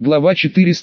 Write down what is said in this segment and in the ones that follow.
Глава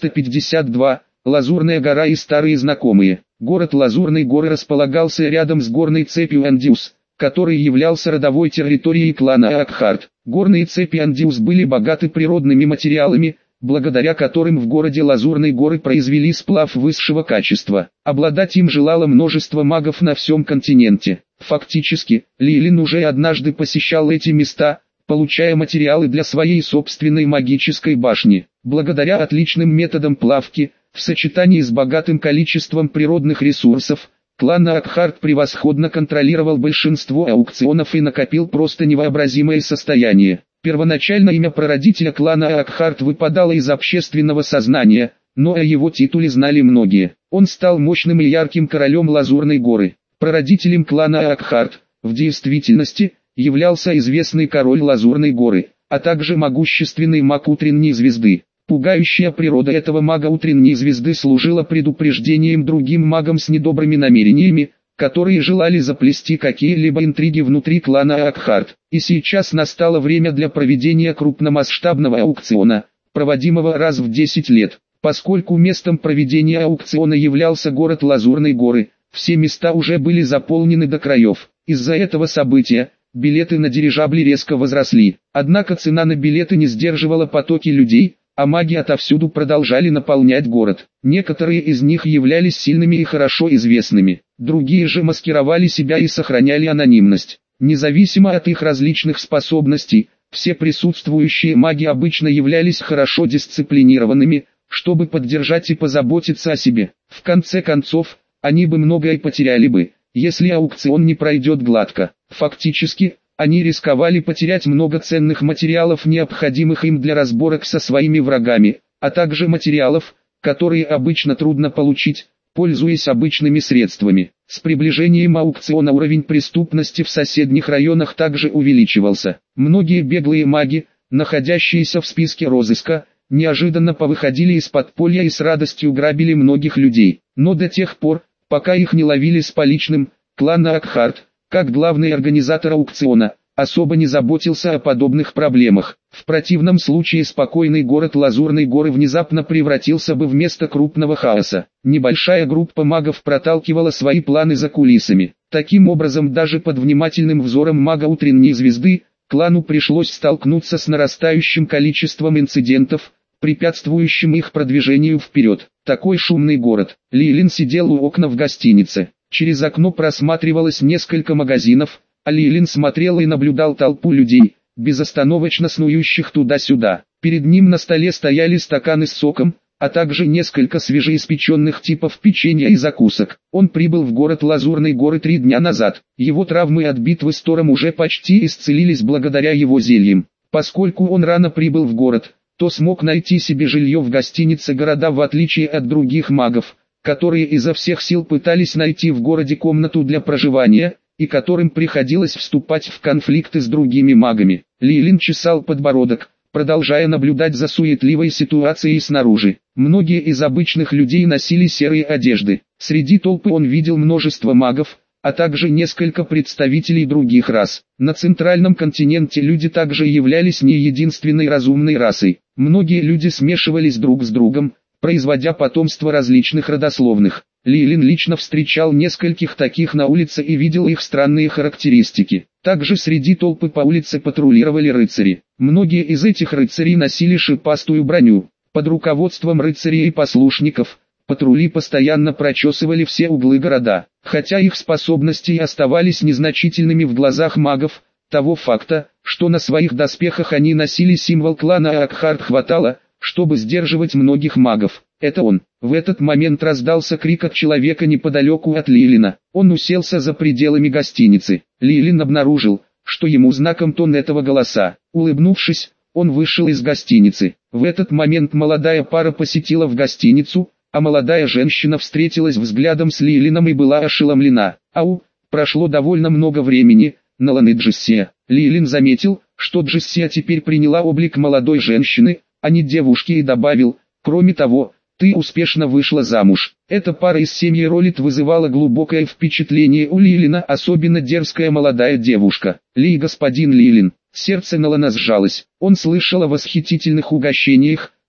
452. Лазурная гора и старые знакомые. Город Лазурные горы располагался рядом с горной цепью Андиус, который являлся родовой территорией клана Акхарт. Горные цепи Андиус были богаты природными материалами, благодаря которым в городе Лазурные горы произвели сплав высшего качества. Обладать им желало множество магов на всем континенте. Фактически, Лилин уже однажды посещал эти места, получая материалы для своей собственной магической башни. Благодаря отличным методам плавки, в сочетании с богатым количеством природных ресурсов, клан Акхарт превосходно контролировал большинство аукционов и накопил просто невообразимое состояние. Первоначально имя прародителя клана Акхарт выпадало из общественного сознания, но о его титуле знали многие. Он стал мощным и ярким королем Лазурной горы. Прародителем клана Акхарт, в действительности, являлся известный король Лазурной горы, а также могущественный маг Утренней звезды. Пугающая природа этого мага Утренней звезды служила предупреждением другим магам с недобрыми намерениями, которые желали заплести какие-либо интриги внутри клана Акхарт. И сейчас настало время для проведения крупномасштабного аукциона, проводимого раз в 10 лет. Поскольку местом проведения аукциона являлся город Лазурные горы, все места уже были заполнены до краев. Из-за этого события, билеты на дирижабли резко возросли. Однако цена на билеты не сдерживала потоки людей, а маги отовсюду продолжали наполнять город. Некоторые из них являлись сильными и хорошо известными, другие же маскировали себя и сохраняли анонимность. Независимо от их различных способностей, все присутствующие маги обычно являлись хорошо дисциплинированными, чтобы поддержать и позаботиться о себе. В конце концов, они бы многое потеряли бы, если аукцион не пройдет гладко. Фактически, они рисковали потерять много ценных материалов, необходимых им для разборок со своими врагами, а также материалов, которые обычно трудно получить, пользуясь обычными средствами. С приближением аукциона уровень преступности в соседних районах также увеличивался. Многие беглые маги, находящиеся в списке розыска, неожиданно повыходили из подполья и с радостью грабили многих людей. Но до тех пор, пока их не ловили с поличным, клан Акхарт, как главный организатор аукциона, особо не заботился о подобных проблемах. В противном случае спокойный город Лазурные горы внезапно превратился бы в место крупного хаоса. Небольшая группа магов проталкивала свои планы за кулисами. Таким образом, даже под внимательным взором мага Утренней звезды, клану пришлось столкнуться с нарастающим количеством инцидентов, препятствующим их продвижению вперед. Такой шумный город. Лилин сидел у окна в гостинице. Через окно просматривалось несколько магазинов, а Лилин смотрел и наблюдал толпу людей, безостановочно снующих туда-сюда. Перед ним на столе стояли стаканы с соком, а также несколько свежеиспеченных типов печенья и закусок. Он прибыл в город Лазурные горы 3 дня назад. Его травмы от битвы с Тором уже почти исцелились благодаря его зельям. Поскольку он рано прибыл в город, то смог найти себе жилье в гостинице города, в отличие от других магов, которые изо всех сил пытались найти в городе комнату для проживания, и которым приходилось вступать в конфликты с другими магами. Лилин чесал подбородок, продолжая наблюдать за суетливой ситуацией снаружи. Многие из обычных людей носили серые одежды. Среди толпы он видел множество магов, а также несколько представителей других рас. На центральном континенте люди также являлись не единственной разумной расой. Многие люди смешивались друг с другом, производя потомство различных родословных. Лилин лично встречал нескольких таких на улице и видел их странные характеристики. Также среди толпы по улице патрулировали рыцари. Многие из этих рыцарей носили шипастую броню. Под руководством рыцарей и послушников, патрули постоянно прочесывали все углы города. Хотя их способности и оставались незначительными в глазах магов, того факта, что на своих доспехах они носили символ клана Акхарт, хватало, чтобы сдерживать многих магов. Это он. В этот момент раздался крик от человека неподалеку от Лилина. Он уселся за пределами гостиницы. Лилин обнаружил, что ему знаком тон этого голоса. Улыбнувшись, он вышел из гостиницы. В этот момент молодая пара посетила в гостиницу, а молодая женщина встретилась взглядом с Лилином и была ошеломлена. Ау, прошло довольно много времени, Налан и Джессия. Лилин заметил, что Джессия теперь приняла облик молодой женщины, а не девушки, и добавил: кроме того, ты успешно вышла замуж. Эта пара из семьи Ролит вызывала глубокое впечатление у Лилина, особенно дерзкая молодая девушка. Господин Лилин. Сердце Налана сжалось. Он слышал о восхитительных угощениях,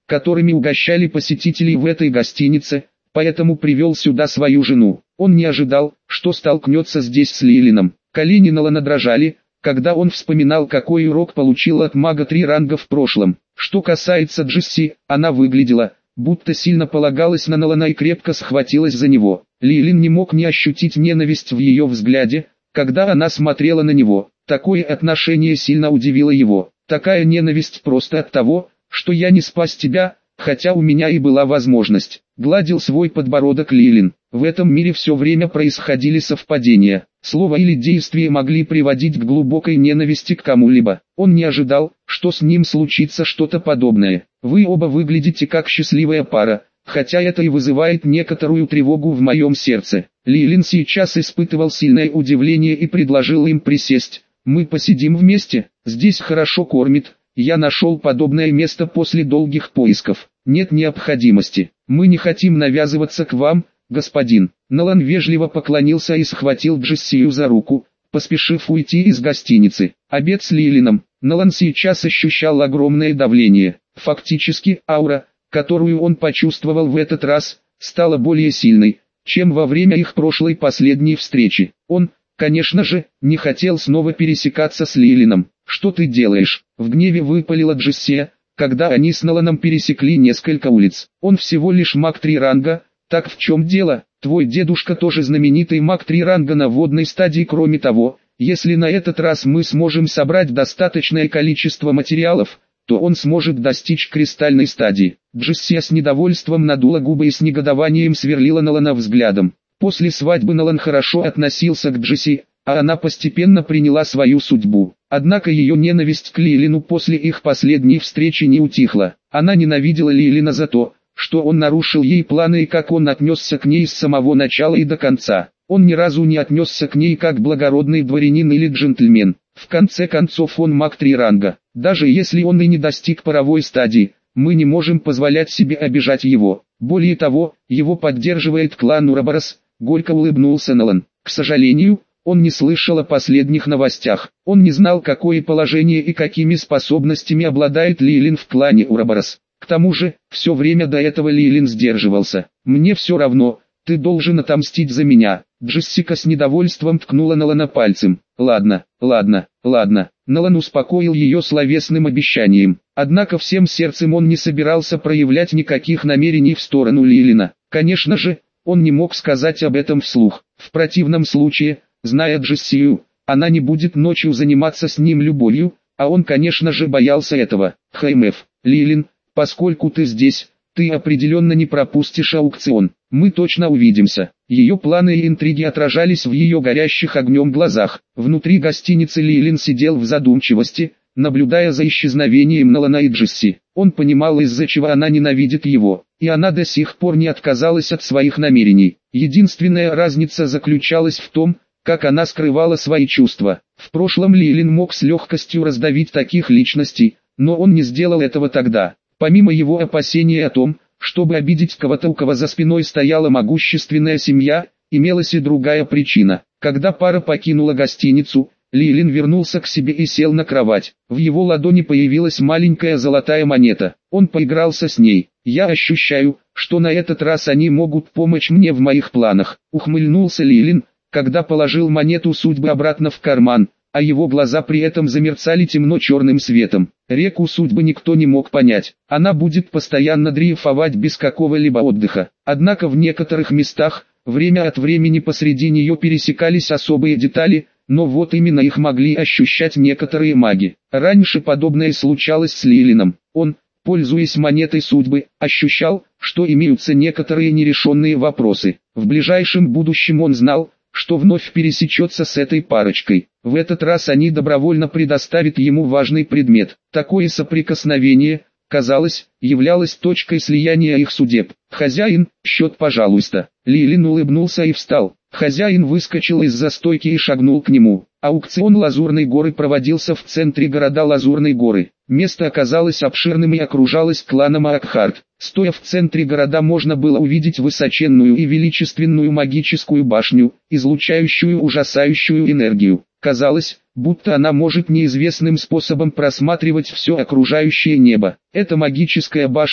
которыми угощали посетителей в этой гостинице, поэтому привел сюда свою жену. Он не ожидал, что столкнется здесь с Лилином. Колени Нолана дрожали, когда он вспоминал, какой урок получил от мага 3 ранга в прошлом. Что касается Джесси, она выглядела, будто сильно полагалась на Нолана и крепко схватилась за него. Лилин не мог не ощутить ненависть в ее взгляде, когда она смотрела на него. Такое отношение сильно удивило его. Такая ненависть просто от того, что я не спас тебя, хотя у меня и была возможность. Гладил свой подбородок Лилин. В этом мире все время происходили совпадения. Слово или действие могли приводить к глубокой ненависти к кому-либо. Он не ожидал, что с ним случится что-то подобное. Вы оба выглядите как счастливая пара, хотя это и вызывает некоторую тревогу в моем сердце. Лилин сейчас испытывал сильное удивление и предложил им присесть. Мы посидим вместе, здесь хорошо кормит. Я нашел подобное место после долгих поисков. Нет необходимости. Мы не хотим навязываться к вам, господин. Нолан вежливо поклонился и схватил Джессию за руку, поспешив уйти из гостиницы. Обед с Лилином. Нолан сейчас ощущал огромное давление. Фактически, аура, которую он почувствовал в этот раз, стала более сильной, чем во время их прошлой последней встречи. Он, конечно же, не хотел снова пересекаться с Лилином. «Что ты делаешь?» — в гневе выпалила Джессия, когда они с Ноланом пересекли несколько улиц. «Он всего лишь маг 3 ранга, так в чем дело? Твой дедушка тоже знаменитый маг 3 ранга на водной стадии. Кроме того, если на этот раз мы сможем собрать достаточное количество материалов, то он сможет достичь кристальной стадии». Джессия с недовольством надула губы и с негодованием сверлила Нолана взглядом. После свадьбы Нолан хорошо относился к Джесси, а она постепенно приняла свою судьбу. Однако ее ненависть к Лилину после их последней встречи не утихла. Она ненавидела Лилина за то, что он нарушил ей планы и как он отнесся к ней с самого начала и до конца. Он ни разу не отнесся к ней как благородный дворянин или джентльмен. В конце концов он маг 3 ранга. Даже если он и не достиг паровой стадии, мы не можем позволять себе обижать его. Более того, его поддерживает клан Ураборос. Горько улыбнулся Нолан. К сожалению, он не слышал о последних новостях. Он не знал, какое положение и какими способностями обладает Лилин в клане Ураборос. К тому же, все время до этого Лилин сдерживался. «Мне все равно, ты должен отомстить за меня». Джессика с недовольством ткнула Нолана пальцем. «Ладно, ладно, ладно». Нолан успокоил ее словесным обещанием. Однако всем сердцем он не собирался проявлять никаких намерений в сторону Лилина. Конечно же, он не мог сказать об этом вслух. В противном случае, зная Джессию, она не будет ночью заниматься с ним любовью, а он, конечно же, боялся этого. «ХМФ, Лилин, поскольку ты здесь, ты определенно не пропустишь аукцион. Мы точно увидимся». Ее планы и интриги отражались в ее горящих огнем глазах. Внутри гостиницы Лилин сидел в задумчивости, наблюдая за исчезновением Нолана и Джесси. Он понимал, из-за чего она ненавидит его, и она до сих пор не отказалась от своих намерений. Единственная разница заключалась в том, как она скрывала свои чувства. В прошлом Лилин мог с легкостью раздавить таких личностей, но он не сделал этого тогда. Помимо его опасений о том, чтобы обидеть кого-то, у кого за спиной стояла могущественная семья, имелась и другая причина. Когда пара покинула гостиницу, Лилин вернулся к себе и сел на кровать. В его ладони появилась маленькая золотая монета. Он поигрался с ней. «Я ощущаю, что на этот раз они могут помочь мне в моих планах», — ухмыльнулся Лилин, когда положил монету судьбы обратно в карман, а его глаза при этом замерцали темно-черным светом. Реку судьбы никто не мог понять. Она будет постоянно дрейфовать без какого-либо отдыха. Однако в некоторых местах, время от времени посреди нее пересекались особые детали, но вот именно их могли ощущать некоторые маги. Раньше подобное случалось с Лилином. Он, пользуясь монетой судьбы, ощущал, что имеются некоторые нерешенные вопросы. В ближайшем будущем он знал, что вновь пересечется с этой парочкой. В этот раз они добровольно предоставят ему важный предмет. Такое соприкосновение, казалось, являлось точкой слияния их судеб. «Хозяин, счет, пожалуйста». Лилин улыбнулся и встал. Хозяин выскочил из-за стойки и шагнул к нему. Аукцион Лазурной горы проводился в центре города Лазурной горы. Место оказалось обширным и окружалось кланом Акхарт. Стоя в центре города, можно было увидеть высоченную и величественную магическую башню, излучающую ужасающую энергию. Казалось, будто она может неизвестным способом просматривать все окружающее небо. Эта магическая башня,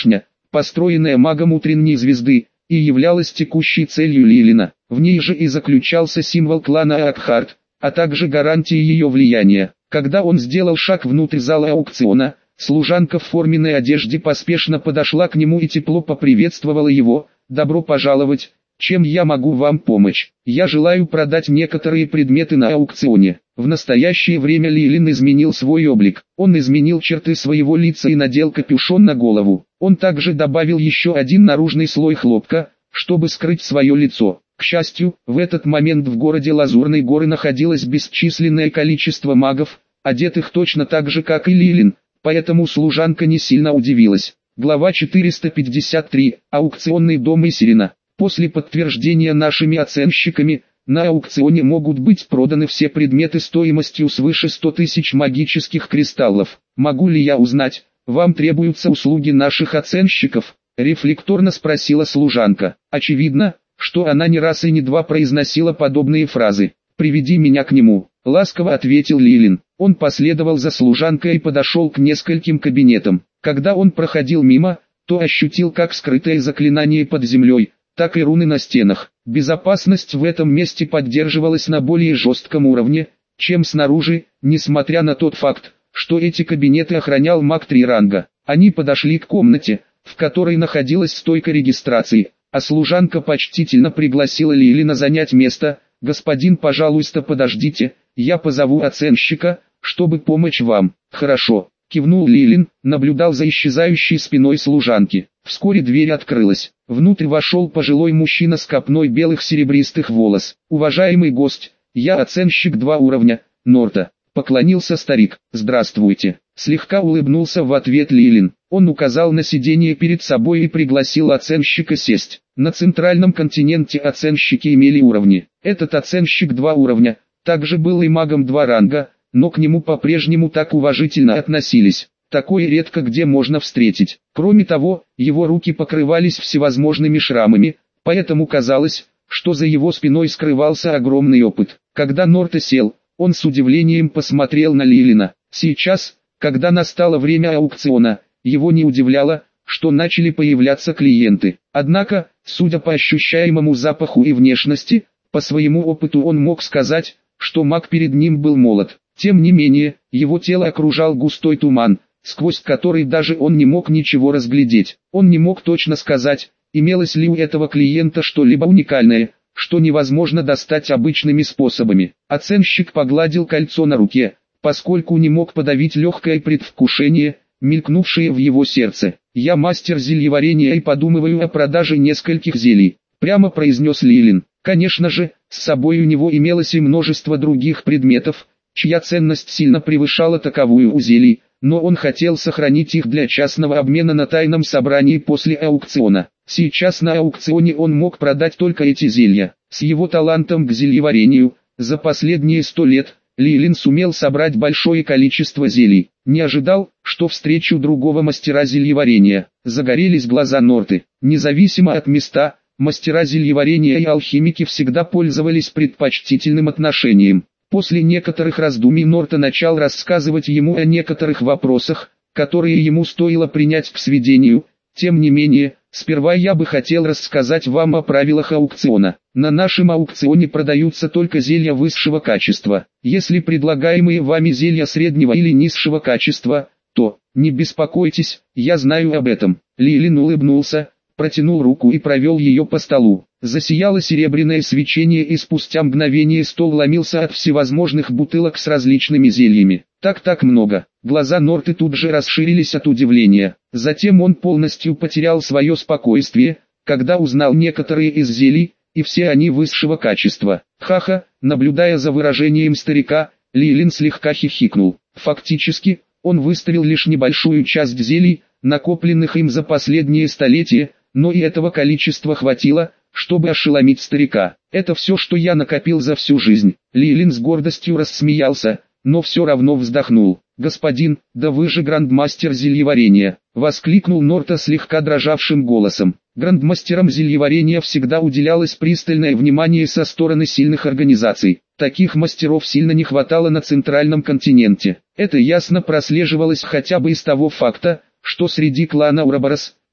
построенная магом утренней звезды, и являлась текущей целью Лилина. В ней же и заключался символ клана Акхарт, а также гарантия ее влияния. Когда он сделал шаг внутрь зала аукциона, служанка в форменной одежде поспешно подошла к нему и тепло поприветствовала его. «Добро пожаловать! Чем я могу вам помочь? Я желаю продать некоторые предметы на аукционе». В настоящее время Лилин изменил свой облик. Он изменил черты своего лица и надел капюшон на голову. Он также добавил еще один наружный слой хлопка, чтобы скрыть свое лицо. К счастью, в этот момент в городе Лазурной горы находилось бесчисленное количество магов, одетых точно так же, как и Лилин, поэтому служанка не сильно удивилась. Глава 453. Аукционный дом Исерина. После подтверждения нашими оценщиками, на аукционе могут быть проданы все предметы стоимостью свыше 100 тысяч магических кристаллов. Могу ли я узнать, вам требуются услуги наших оценщиков? Рефлекторно спросила служанка. Очевидно, что она не раз и не два произносила подобные фразы. «Приведи меня к нему», — ласково ответил Лилин. Он последовал за служанкой и подошел к нескольким кабинетам. Когда он проходил мимо, то ощутил как скрытое заклинание под землей, так и руны на стенах. Безопасность в этом месте поддерживалась на более жестком уровне, чем снаружи, несмотря на тот факт, что эти кабинеты охранял маг 3 ранга. Они подошли к комнате, в которой находилась стойка регистрации, а служанка почтительно пригласила Лилина занять место. «Господин, пожалуйста, подождите, я позову оценщика, чтобы помочь вам». «Хорошо», — кивнул Лилин, наблюдал за исчезающей спиной служанки. Вскоре дверь открылась. Внутрь вошел пожилой мужчина с копной белых серебристых волос. «Уважаемый гость, я оценщик 2 уровня, Норта», — поклонился старик. «Здравствуйте», — слегка улыбнулся в ответ Лилин. Он указал на сиденье перед собой и пригласил оценщика сесть. На центральном континенте оценщики имели уровни. Этот оценщик 2 уровня, также был и магом 2 ранга, но к нему по-прежнему так уважительно относились. Такое редко где можно встретить. Кроме того, его руки покрывались всевозможными шрамами, поэтому казалось, что за его спиной скрывался огромный опыт. Когда Норта сел, он с удивлением посмотрел на Лилина. Сейчас, когда настало время аукциона, его не удивляло, что начали появляться клиенты. Однако, судя по ощущаемому запаху и внешности, по своему опыту он мог сказать, что маг перед ним был молод. Тем не менее, его тело окружал густой туман, сквозь который даже он не мог ничего разглядеть. Он не мог точно сказать, имелось ли у этого клиента что-либо уникальное, что невозможно достать обычными способами. Оценщик погладил кольцо на руке, поскольку не мог подавить легкое предвкушение, мелькнувшее в его сердце. «Я мастер зельеварения и подумываю о продаже нескольких зелий», — прямо произнес Лилин. Конечно же, с собой у него имелось и множество других предметов, чья ценность сильно превышала таковую у зелий, но он хотел сохранить их для частного обмена на тайном собрании после аукциона. Сейчас на аукционе он мог продать только эти зелья. С его талантом к зельеварению, за последние 100 лет, Лилин сумел собрать большое количество зелий. Не ожидал, что встречу другого мастера зельеварения. Загорелись глаза Норты. Независимо от места, мастера зельеварения и алхимики всегда пользовались предпочтительным отношением. После некоторых раздумий Норта начал рассказывать ему о некоторых вопросах, которые ему стоило принять к сведению. Тем не менее, сперва я бы хотел рассказать вам о правилах аукциона. На нашем аукционе продаются только зелья высшего качества. Если предлагаемые вами зелья среднего или низшего качества, то, не беспокойтесь, я знаю об этом. Лилин улыбнулся, протянул руку и провел ее по столу. Засияло серебряное свечение, и спустя мгновение стол ломился от всевозможных бутылок с различными зельями. Так много. Глаза Норты тут же расширились от удивления. Затем он полностью потерял свое спокойствие, когда узнал некоторые из зелий, и все они высшего качества. Ха-ха, наблюдая за выражением старика, Лилин слегка хихикнул. Фактически, он выставил лишь небольшую часть зелий, накопленных им за последние столетия, но и этого количества хватило, чтобы ошеломить старика. «Это все, что я накопил за всю жизнь». Лилин с гордостью рассмеялся, но все равно вздохнул. «Господин, да вы же грандмастер зельеварения!» — воскликнул Норта слегка дрожавшим голосом. Грандмастерам зельеварения всегда уделялось пристальное внимание со стороны сильных организаций. Таких мастеров сильно не хватало на центральном континенте. Это ясно прослеживалось хотя бы из того факта, что среди клана Ураборос,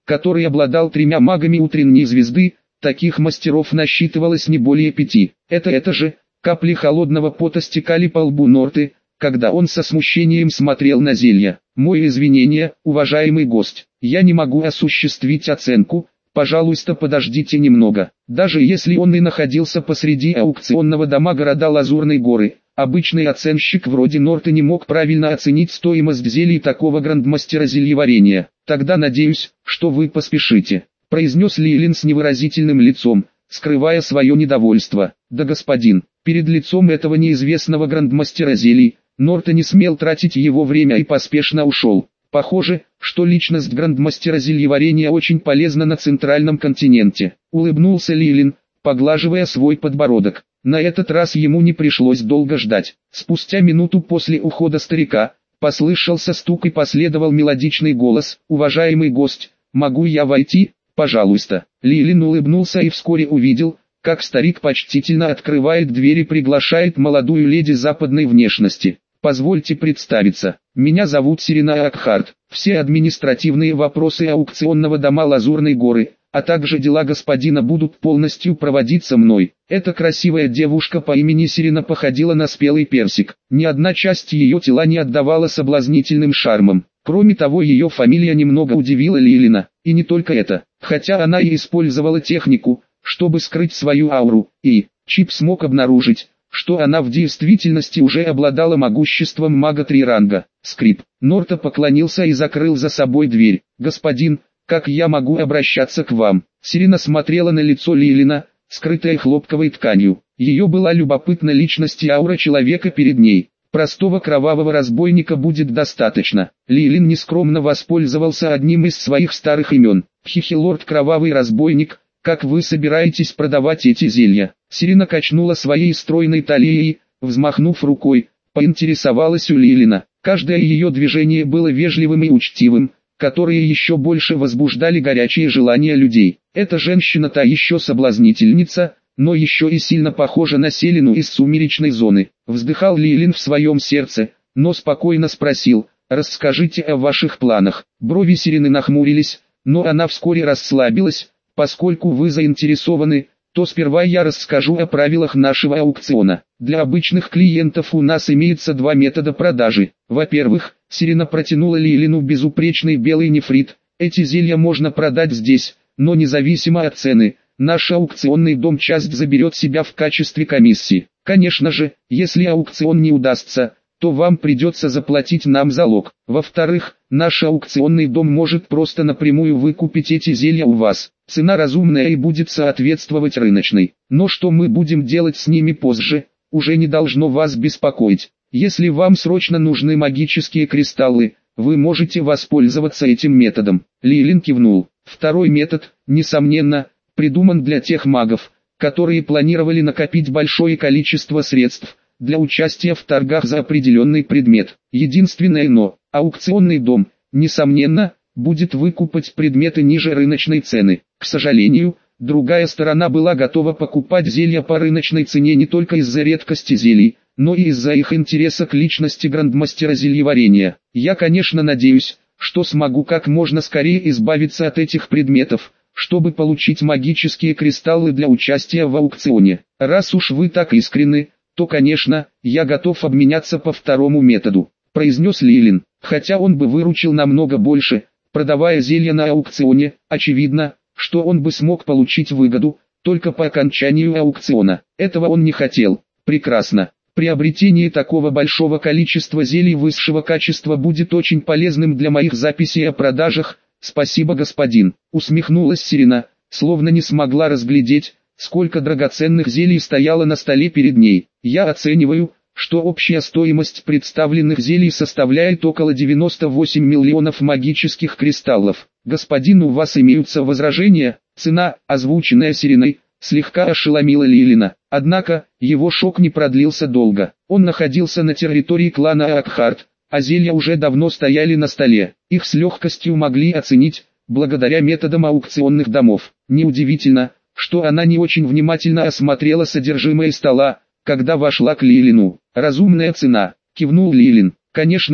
который обладал 3 магами утренней звезды, таких мастеров насчитывалось не более 5. Это же, капли холодного пота стекали по лбу Норты, когда он со смущением смотрел на зелья. «Мои извинения, уважаемый гость, я не могу осуществить оценку, пожалуйста подождите немного». Даже если он и находился посреди аукционного дома города Лазурной горы, обычный оценщик вроде Норты не мог правильно оценить стоимость зелий такого грандмастера зельеварения. «Тогда надеюсь, что вы поспешите», — произнес Лилин с невыразительным лицом, скрывая свое недовольство. «Да, господин». Перед лицом этого неизвестного грандмастера зелий, Норта не смел тратить его время и поспешно ушел. Похоже, что личность грандмастера зельеварения очень полезна на центральном континенте. Улыбнулся Лилин, поглаживая свой подбородок. На этот раз ему не пришлось долго ждать. Спустя минуту после ухода старика, послышался стук и последовал мелодичный голос: «Уважаемый гость, могу я войти, пожалуйста?» Лилин улыбнулся и вскоре увидел, как старик почтительно открывает дверь и приглашает молодую леди западной внешности. «Позвольте представиться, меня зовут Сирена Акхарт. Все административные вопросы аукционного дома Лазурной горы, а также дела господина будут полностью проводиться мной». Эта красивая девушка по имени Сирена походила на спелый персик. Ни одна часть ее тела не отдавала соблазнительным шармом. Кроме того, ее фамилия немного удивила Лилина. И не только это, хотя она и использовала технику, чтобы скрыть свою ауру, и Чип смог обнаружить, что она в действительности уже обладала могуществом мага 3 ранга. Скрип. Норта поклонился и закрыл за собой дверь. «Господин, как я могу обращаться к вам?» Сирена смотрела на лицо Лилина, скрытое хлопковой тканью. Ее была любопытна личность и аура человека перед ней. Простого кровавого разбойника будет достаточно. Лилин нескромно воспользовался одним из своих старых имен. «Хихилорд Кровавый Разбойник, как вы собираетесь продавать эти зелья?» Сирена качнула своей стройной талией, взмахнув рукой, поинтересовалась у Лилина. Каждое ее движение было вежливым и учтивым, которые еще больше возбуждали горячие желания людей. Эта женщина та еще соблазнительница, но еще и сильно похожа на Селину из сумеречной зоны. Вздыхал Лилин в своем сердце, но спокойно спросил: «Расскажите о ваших планах». Брови Сирены нахмурились, но она вскоре расслабилась. «Поскольку вы заинтересованы, то сперва я расскажу о правилах нашего аукциона. Для обычных клиентов у нас имеется 2 метода продажи. Во-первых, Сирена протянула Лилину безупречный белый нефрит. Эти зелья можно продать здесь, но независимо от цены, наш аукционный дом часть заберет себя в качестве комиссии. Конечно же, если аукцион не удастся, то вам придется заплатить нам залог. Во-вторых, наш аукционный дом может просто напрямую выкупить эти зелья у вас. Цена разумная и будет соответствовать рыночной. Но что мы будем делать с ними позже, уже не должно вас беспокоить. Если вам срочно нужны магические кристаллы, вы можете воспользоваться этим методом». Лилин кивнул. Второй метод, несомненно, придуман для тех магов, которые планировали накопить большое количество средств для участия в торгах за определенный предмет. Единственное но, аукционный дом, несомненно, будет выкупать предметы ниже рыночной цены. К сожалению, другая сторона была готова покупать зелья по рыночной цене не только из-за редкости зелий, но и из-за их интереса к личности грандмастера зельеварения. Я, конечно, надеюсь, что смогу как можно скорее избавиться от этих предметов, чтобы получить магические кристаллы для участия в аукционе. Раз уж вы так искренны, то, конечно, я готов обменяться по второму методу», — произнес Лилин. Хотя он бы выручил намного больше, продавая зелья на аукционе, очевидно, что он бы смог получить выгоду только по окончанию аукциона. Этого он не хотел. «Прекрасно. Приобретение такого большого количества зелий высшего качества будет очень полезным для моих записей о продажах. Спасибо, господин», — усмехнулась Сирена, словно не смогла разглядеть, сколько драгоценных зелий стояло на столе перед ней. «Я оцениваю, что общая стоимость представленных зелий составляет около 98 миллионов магических кристаллов. Господин, у вас имеются возражения?» Цена, озвученная Сиреной, слегка ошеломила Лилина. Однако, его шок не продлился долго. Он находился на территории клана Акхарт, а зелья уже давно стояли на столе. Их с легкостью могли оценить, благодаря методам аукционных домов. Неудивительно, что она не очень внимательно осмотрела содержимое стола, когда вошла к Лилину. «Разумная цена», — кивнул Лилин. «Конечно же,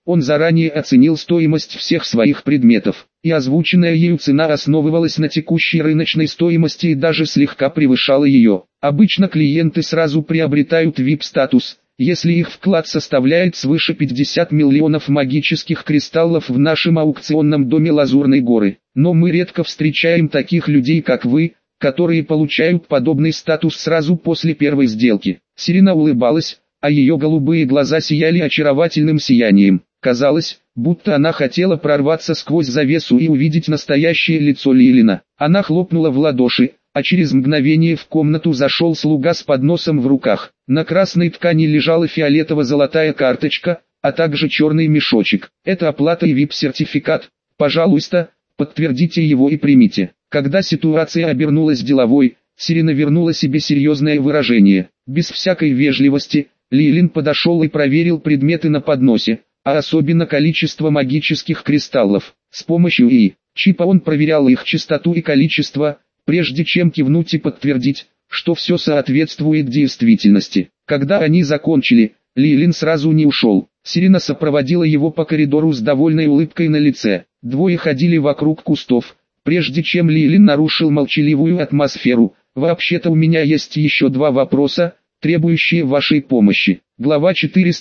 Он заранее оценил стоимость всех своих предметов, и озвученная ею цена основывалась на текущей рыночной стоимости и даже слегка превышала ее. Обычно клиенты сразу приобретают VIP-статус, если их вклад составляет свыше 50 миллионов магических кристаллов в нашем аукционном доме Лазурной горы. Но мы редко встречаем таких людей, как вы, которые получают подобный статус сразу после первой сделки. Сирена улыбалась, а ее голубые глаза сияли очаровательным сиянием. Казалось, будто она хотела прорваться сквозь завесу и увидеть настоящее лицо Лилина. Она хлопнула в ладоши, а через мгновение в комнату зашел слуга с подносом в руках. На красной ткани лежала фиолетово-золотая карточка, а также черный мешочек. Это оплата и VIP-сертификат. Пожалуйста, подтвердите его и примите. Когда ситуация обернулась деловой, Сирена вернула себе серьезное выражение. Без всякой вежливости, Лилин подошел и проверил предметы на подносе, а особенно количество магических кристаллов. С помощью чипа он проверял их чистоту и количество, прежде чем кивнуть и подтвердить, что все соответствует действительности. Когда они закончили, Лилин сразу не ушел. Сирена сопроводила его по коридору с довольной улыбкой на лице. Двое ходили вокруг кустов, прежде чем Лилин нарушил молчаливую атмосферу. «Вообще-то у меня есть еще два вопроса, требующие вашей помощи». Глава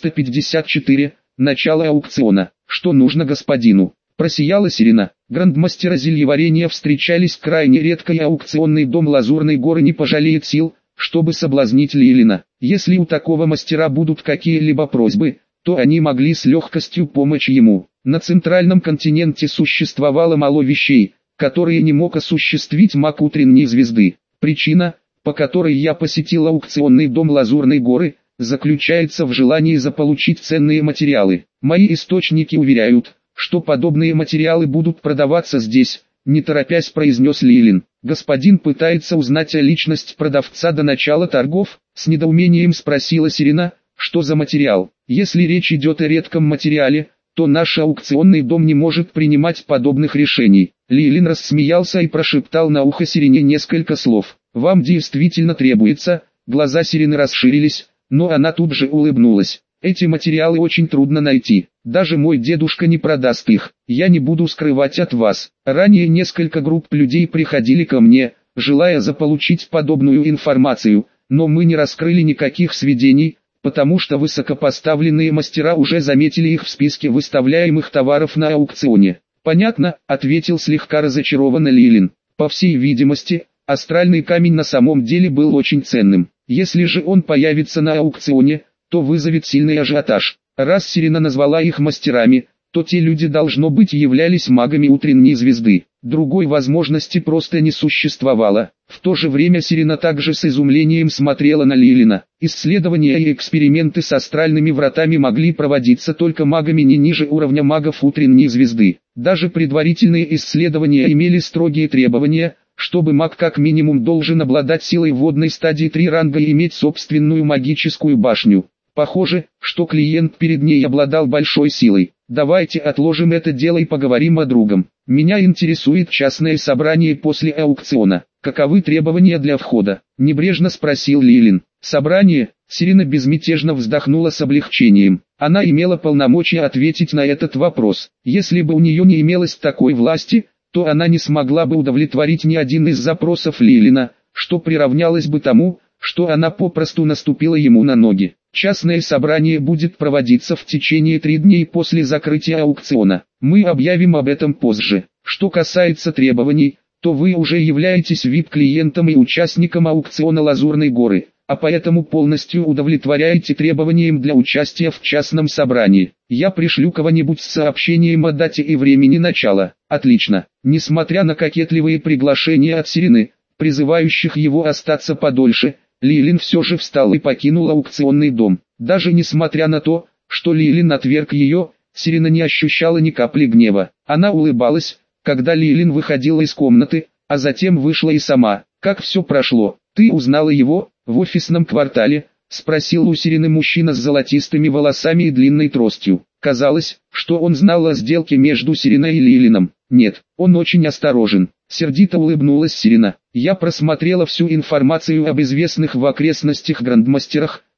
454. Начало аукциона. Что нужно господину? Просияла Сирена. Грандмастера зельеварения встречались крайне редко, и аукционный дом Лазурной горы не пожалеет сил, чтобы соблазнить Лилина. Если у такого мастера будут какие-либо просьбы, то они могли с легкостью помочь ему. На центральном континенте существовало мало вещей, которые не мог осуществить маг утренней звезды. Причина, по которой я посетил аукционный дом Лазурной горы, заключается в желании заполучить ценные материалы. Мои источники уверяют, что подобные материалы будут продаваться здесь, не торопясь произнес Лилин. Господин пытается узнать личность продавца до начала торгов, с недоумением спросила Сирена, что за материал. Если речь идет о редком материале, то наш аукционный дом не может принимать подобных решений. Лилин рассмеялся и прошептал на ухо Сирене несколько слов. Вам действительно требуется. Глаза Сирены расширились, но она тут же улыбнулась. Эти материалы очень трудно найти. Даже мой дедушка не продаст их. Я не буду скрывать от вас. Ранее несколько групп людей приходили ко мне, желая заполучить подобную информацию, но мы не раскрыли никаких сведений, потому что высокопоставленные мастера уже заметили их в списке выставляемых товаров на аукционе. «Понятно», — ответил слегка разочарованно Лилин. По всей видимости, астральный камень на самом деле был очень ценным. Если же он появится на аукционе, то вызовет сильный ажиотаж. Раз Сирена назвала их мастерами, то те люди должно быть являлись магами утренней звезды. Другой возможности просто не существовало. В то же время Сирена также с изумлением смотрела на Лилина. Исследования и эксперименты с астральными вратами могли проводиться только магами не ниже уровня магов утренней звезды. Даже предварительные исследования имели строгие требования, чтобы маг как минимум должен обладать силой водной стадии 3 ранга и иметь собственную магическую башню. Похоже, что клиент перед ней обладал большой силой. Давайте отложим это дело и поговорим о другом. Меня интересует частное собрание после аукциона. Каковы требования для входа? Небрежно спросил Лилин. Собрание? Сирена безмятежно вздохнула с облегчением. Она имела полномочия ответить на этот вопрос. Если бы у нее не имелось такой власти, то она не смогла бы удовлетворить ни один из запросов Лилина, что приравнялось бы тому, что она попросту наступила ему на ноги. Частное собрание будет проводиться в течение 3 дней после закрытия аукциона. Мы объявим об этом позже. Что касается требований, то вы уже являетесь VIP-клиентом и участником аукциона Лазурной горы, а поэтому полностью удовлетворяете требованиям для участия в частном собрании. Я пришлю кого-нибудь с сообщением о дате и времени начала. Отлично. Несмотря на кокетливые приглашения от Сирены, призывающих его остаться подольше, Лилин все же встал и покинул аукционный дом. Даже несмотря на то, что Лилин отверг ее, Сирена не ощущала ни капли гнева. Она улыбалась, когда Лилин выходила из комнаты, а затем вышла и сама. «Как все прошло? Ты узнала его в офисном квартале?» — спросил у Сирены мужчина с золотистыми волосами и длинной тростью. Казалось, что он знал о сделке между Сиреной и Лилином. «Нет, он очень осторожен», — сердито улыбнулась Сирена. «Я просмотрела всю информацию об известных в окрестностях грандмастерах,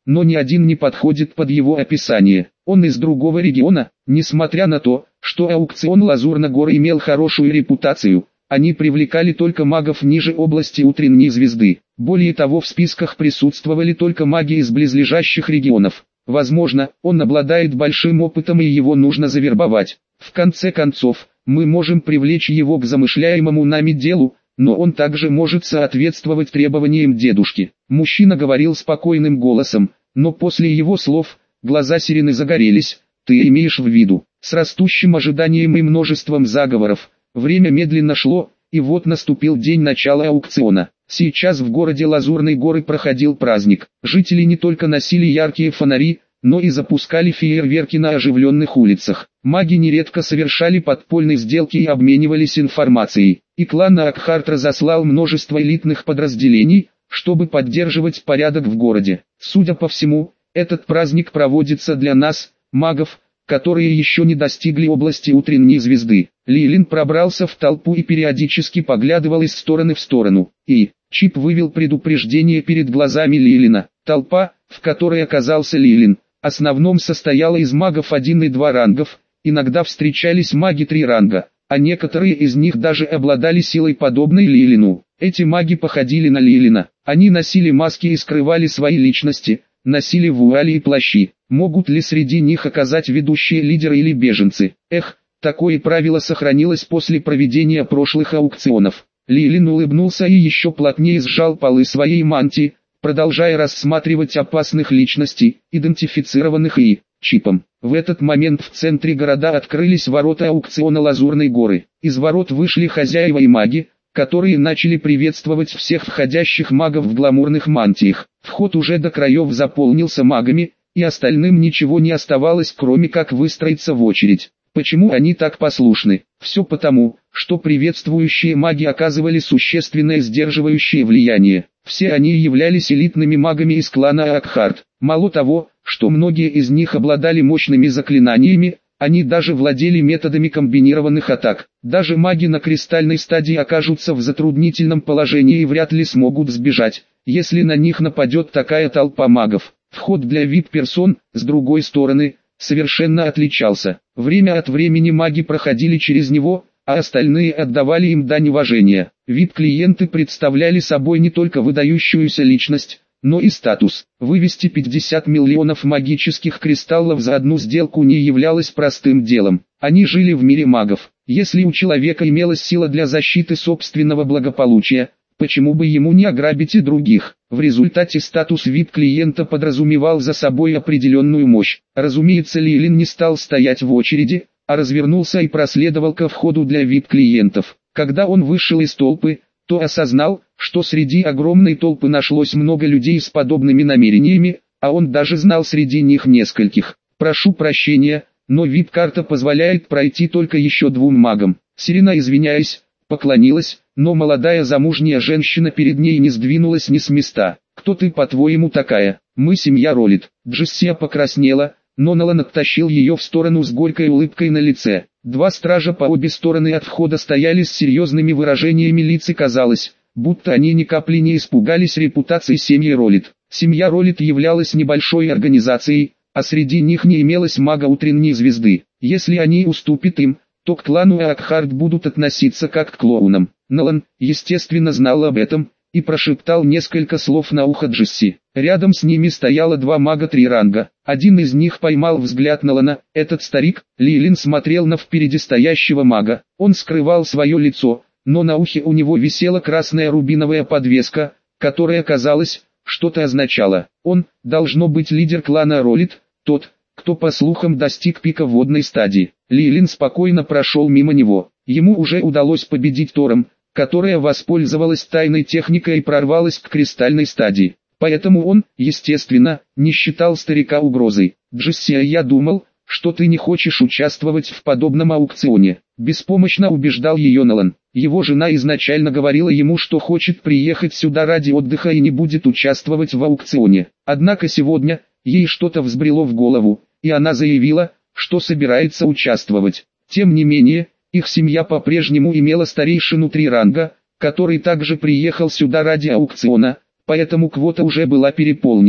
но ни один не подходит под его описание. Он из другого региона, несмотря на то, что аукцион Лазурной горы имел хорошую репутацию. Они привлекали только магов ниже области утренней звезды. Более того, в списках присутствовали только маги из близлежащих регионов. Возможно, он обладает большим опытом и его нужно завербовать. В конце концов, мы можем привлечь его к замышляемому нами делу, но он также может соответствовать требованиям дедушки. Мужчина говорил спокойным голосом, но после его слов, глаза Сирены загорелись. Ты имеешь в виду, с растущим ожиданием и множеством заговоров, время медленно шло, и вот наступил день начала аукциона. Сейчас в городе Лазурной горы проходил праздник. Жители не только носили яркие фонари, но и запускали фейерверки на оживленных улицах. Маги нередко совершали подпольные сделки и обменивались информацией. И клан Акхарт разослал множество элитных подразделений, чтобы поддерживать порядок в городе. Судя по всему, этот праздник проводится для нас, магов, которые еще не достигли области утренней звезды. Лилин пробрался в толпу и периодически поглядывал из стороны в сторону. И Чип вывел предупреждение перед глазами Лилина. Толпа, в которой оказался Лилин, в основном состояла из магов 1 и 2 рангов, иногда встречались маги 3 ранга, а некоторые из них даже обладали силой подобной Лилину. Эти маги походили на Лилина, они носили маски и скрывали свои личности, носили вуали и плащи. Могут ли среди них оказать ведущие лидеры или беженцы? Такое правило сохранилось после проведения прошлых аукционов. Лилин улыбнулся и еще плотнее сжал полы своей мантии, продолжая рассматривать опасных личностей, идентифицированных и Чипом. В этот момент в центре города открылись ворота аукциона Лазурной горы. Из ворот вышли хозяева и маги, которые начали приветствовать всех входящих магов в гламурных мантиях. Вход уже до краев заполнился магами, и остальным ничего не оставалось, кроме как выстроиться в очередь. Почему они так послушны? Все потому, что приветствующие маги оказывали существенное сдерживающее влияние. Все они являлись элитными магами из клана Акхарт. Мало того, что многие из них обладали мощными заклинаниями, они даже владели методами комбинированных атак. Даже маги на кристальной стадии окажутся в затруднительном положении и вряд ли смогут сбежать, если на них нападет такая толпа магов. Вход для VIP-персон, с другой стороны, совершенно отличался. Время от времени маги проходили через него, а остальные отдавали им дань уважения. VIP-клиенты представляли собой не только выдающуюся личность, но и статус. Вывести 50 миллионов магических кристаллов за одну сделку не являлось простым делом. Они жили в мире магов. Если у человека имелась сила для защиты собственного благополучия, почему бы ему не ограбить и других? В результате статус VIP-клиента подразумевал за собой определенную мощь. Разумеется, Лилин не стал стоять в очереди, а развернулся и проследовал ко входу для VIP-клиентов. Когда он вышел из толпы, то осознал, что среди огромной толпы нашлось много людей с подобными намерениями, а он даже знал среди них нескольких. «Прошу прощения, но VIP-карта позволяет пройти только еще 2 магам». Сирена, извиняясь, поклонилась, но молодая замужняя женщина перед ней не сдвинулась ни с места. «Кто ты, по-твоему, такая?» «Мы семья Ролит». Джессия покраснела, но Нолан оттащил ее в сторону с горькой улыбкой на лице. 2 стража по обе стороны от входа стояли с серьезными выражениями лиц, и казалось, будто они ни капли не испугались репутации семьи Ролит. Семья Ролит являлась небольшой организацией, а среди них не имелось мага утренней звезды. Если они уступят им, то к клану Акхарт будут относиться как к клоунам. Нолан, естественно, знал об этом, и прошептал несколько слов на ухо Джесси. Рядом с ними стояло 2 мага 3 ранга. Один из них поймал взгляд Нолана. Этот старик, Лилин, смотрел на впереди стоящего мага. Он скрывал свое лицо, но на ухе у него висела красная рубиновая подвеска, которая, казалось, что-то означала. Он, должно быть, лидер клана Ролит, тот, кто по слухам достиг пика водной стадии. Лилин спокойно прошел мимо него. Ему уже удалось победить Тором, которая воспользовалась тайной техникой и прорвалась к кристальной стадии. Поэтому он, естественно, не считал старика угрозой. «Джессия, я думал, что ты не хочешь участвовать в подобном аукционе», — беспомощно убеждал ее Нолан. Его жена изначально говорила ему, что хочет приехать сюда ради отдыха и не будет участвовать в аукционе. Однако сегодня ей что-то взбрело в голову, и она заявила, что собирается участвовать. Тем не менее, их семья по-прежнему имела старейшину 3 ранга, который также приехал сюда ради аукциона, поэтому квота уже была переполнена.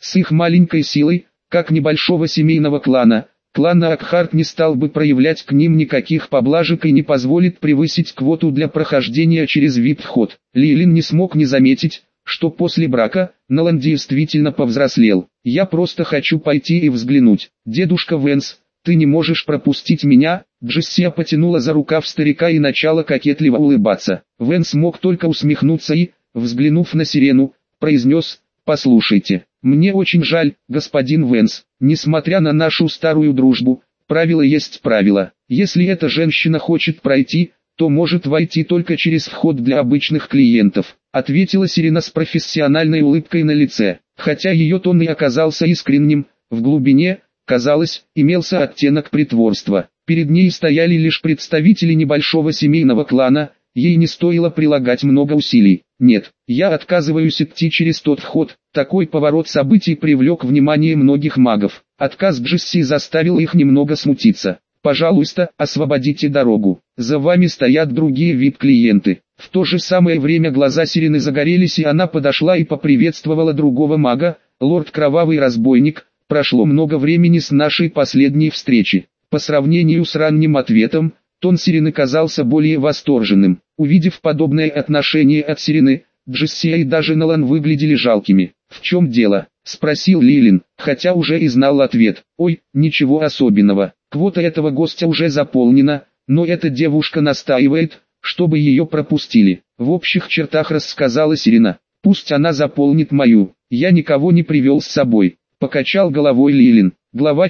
С их маленькой силой, как небольшого семейного клана, клан Акхарт не стал бы проявлять к ним никаких поблажек и не позволит превысить квоту для прохождения через VIP-вход. Лилин не смог не заметить, что после брака Нолан действительно повзрослел. «Я просто хочу пойти и взглянуть. Дедушка Венс, ты не можешь пропустить меня?» Джессия потянула за рукав старика и начала кокетливо улыбаться. Венс мог только усмехнуться и, взглянув на Сирену, произнес: «Послушайте, мне очень жаль, господин Венс, несмотря на нашу старую дружбу, правило есть правило. Если эта женщина хочет пройти, то может войти только через вход для обычных клиентов», ответила Сирена с профессиональной улыбкой на лице. Хотя ее тон и оказался искренним, в глубине, казалось, имелся оттенок притворства. Перед ней стояли лишь представители небольшого семейного клана, ей не стоило прилагать много усилий. «Нет, я отказываюсь идти через тот вход». Такой поворот событий привлек внимание многих магов. Отказ Джесси заставил их немного смутиться. «Пожалуйста, освободите дорогу. За вами стоят другие VIP-клиенты». В то же самое время глаза Сирены загорелись, и она подошла и поприветствовала другого мага: «Лорд Кровавый Разбойник, прошло много времени с нашей последней встречи». По сравнению с ранним ответом, тон Сирены казался более восторженным. Увидев подобное отношение от Сирены, Джессия и даже Нолан выглядели жалкими. «В чем дело?» — спросил Лилин, хотя уже и знал ответ. «Ой, ничего особенного. Квота этого гостя уже заполнена, но эта девушка настаивает, чтобы ее пропустили». В общих чертах рассказала Сирена. «Пусть она заполнит мою. Я никого не привел с собой», — покачал головой Лилин. Глава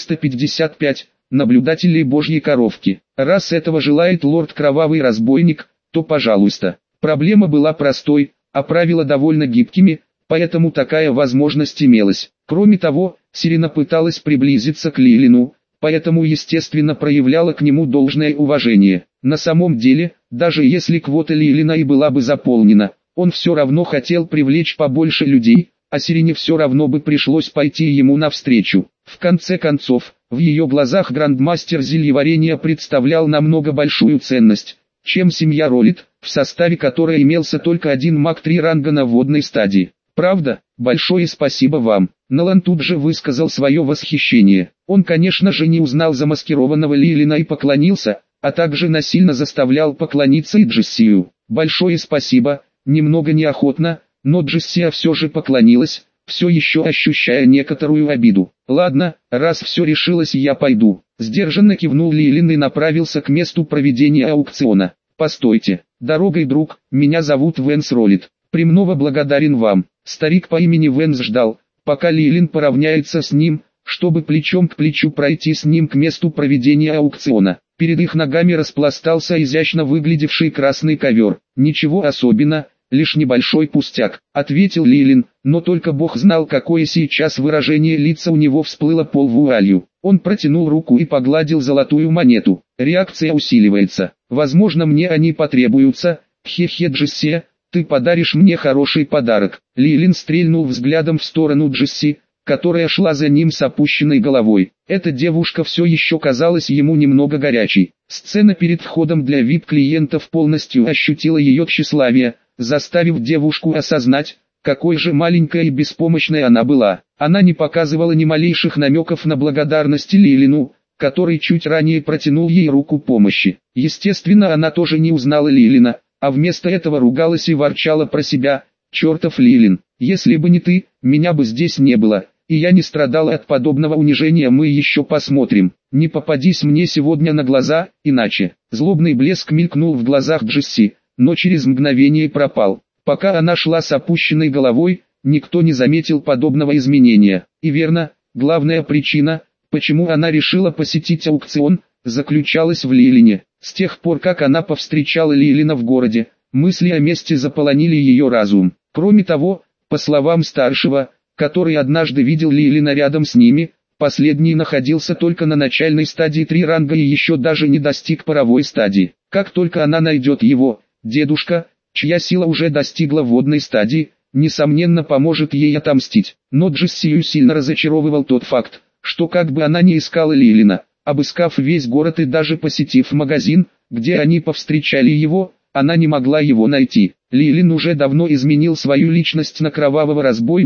455. Наблюдатели Божьей коровки. Раз этого желает лорд Кровавый Разбойник, то пожалуйста. Проблема была простой, а правила довольно гибкими, поэтому такая возможность имелась. Кроме того, Сирена пыталась приблизиться к Лилину, поэтому естественно проявляла к нему должное уважение. На самом деле, даже если квота Лилина и была бы заполнена, он все равно хотел привлечь побольше людей, а Сирене все равно бы пришлось пойти ему навстречу. В конце концов, в ее глазах грандмастер зельеварения представлял намного большую ценность, чем семья Ролит, в составе которой имелся только один маг 3 ранга на водной стадии. «Правда? Большое спасибо вам». Нолан тут же высказал свое восхищение. Он, конечно же, не узнал замаскированного Лилина и поклонился, а также насильно заставлял поклониться и Джессию. «Большое спасибо», немного неохотно, но Джессия все же поклонилась, все еще ощущая некоторую обиду. «Ладно, раз все решилось, я пойду». Сдержанно кивнул Лилин и направился к месту проведения аукциона. «Постойте, дорогой, друг, меня зовут Венс Ролит. Премного благодарен вам». Старик по имени Венс ждал, пока Лилин поравняется с ним, чтобы плечом к плечу пройти с ним к месту проведения аукциона. Перед их ногами распластался изящно выглядевший красный ковер. «Ничего особенного, лишь небольшой пустяк», — ответил Лилин, но только Бог знал, какое сейчас выражение лица у него всплыло полвуалью. Он протянул руку и погладил золотую монету. «Реакция усиливается. Возможно, мне они потребуются. Хе-хе, Джессия, ты подаришь мне хороший подарок». Лилин стрельнул взглядом в сторону Джесси, которая шла за ним с опущенной головой. Эта девушка все еще казалась ему немного горячей. Сцена перед входом для VIP-клиентов полностью ощутила ее тщеславие, заставив девушку осознать, какой же маленькой и беспомощной она была. Она не показывала ни малейших намеков на благодарность Лилину, который чуть ранее протянул ей руку помощи. Естественно, она тоже не узнала Лилина, а вместо этого ругалась и ворчала про себя: «Чертов Лилин, если бы не ты, меня бы здесь не было, и я не страдала от подобного унижения, мы еще посмотрим. Не попадись мне сегодня на глаза, иначе». Злобный блеск мелькнул в глазах Джесси, но через мгновение пропал. Пока она шла с опущенной головой, никто не заметил подобного изменения. И верно, главная причина, почему она решила посетить аукцион, заключалась в Лилине. С тех пор, как она повстречала Лилина в городе, мысли о мести заполонили ее разум. Кроме того, по словам старшего, который однажды видел Лилина рядом с ними, последний находился только на начальной стадии 3 ранга и еще даже не достиг паровой стадии. Как только она найдет его, дедушка, чья сила уже достигла водной стадии, несомненно поможет ей отомстить. Но Джессию сильно разочаровывал тот факт, что как бы она ни искала Лилина, обыскав весь город и даже посетив магазин, где они повстречали его, она не могла его найти. Лилин уже давно изменил свою личность на кровавого разбойника,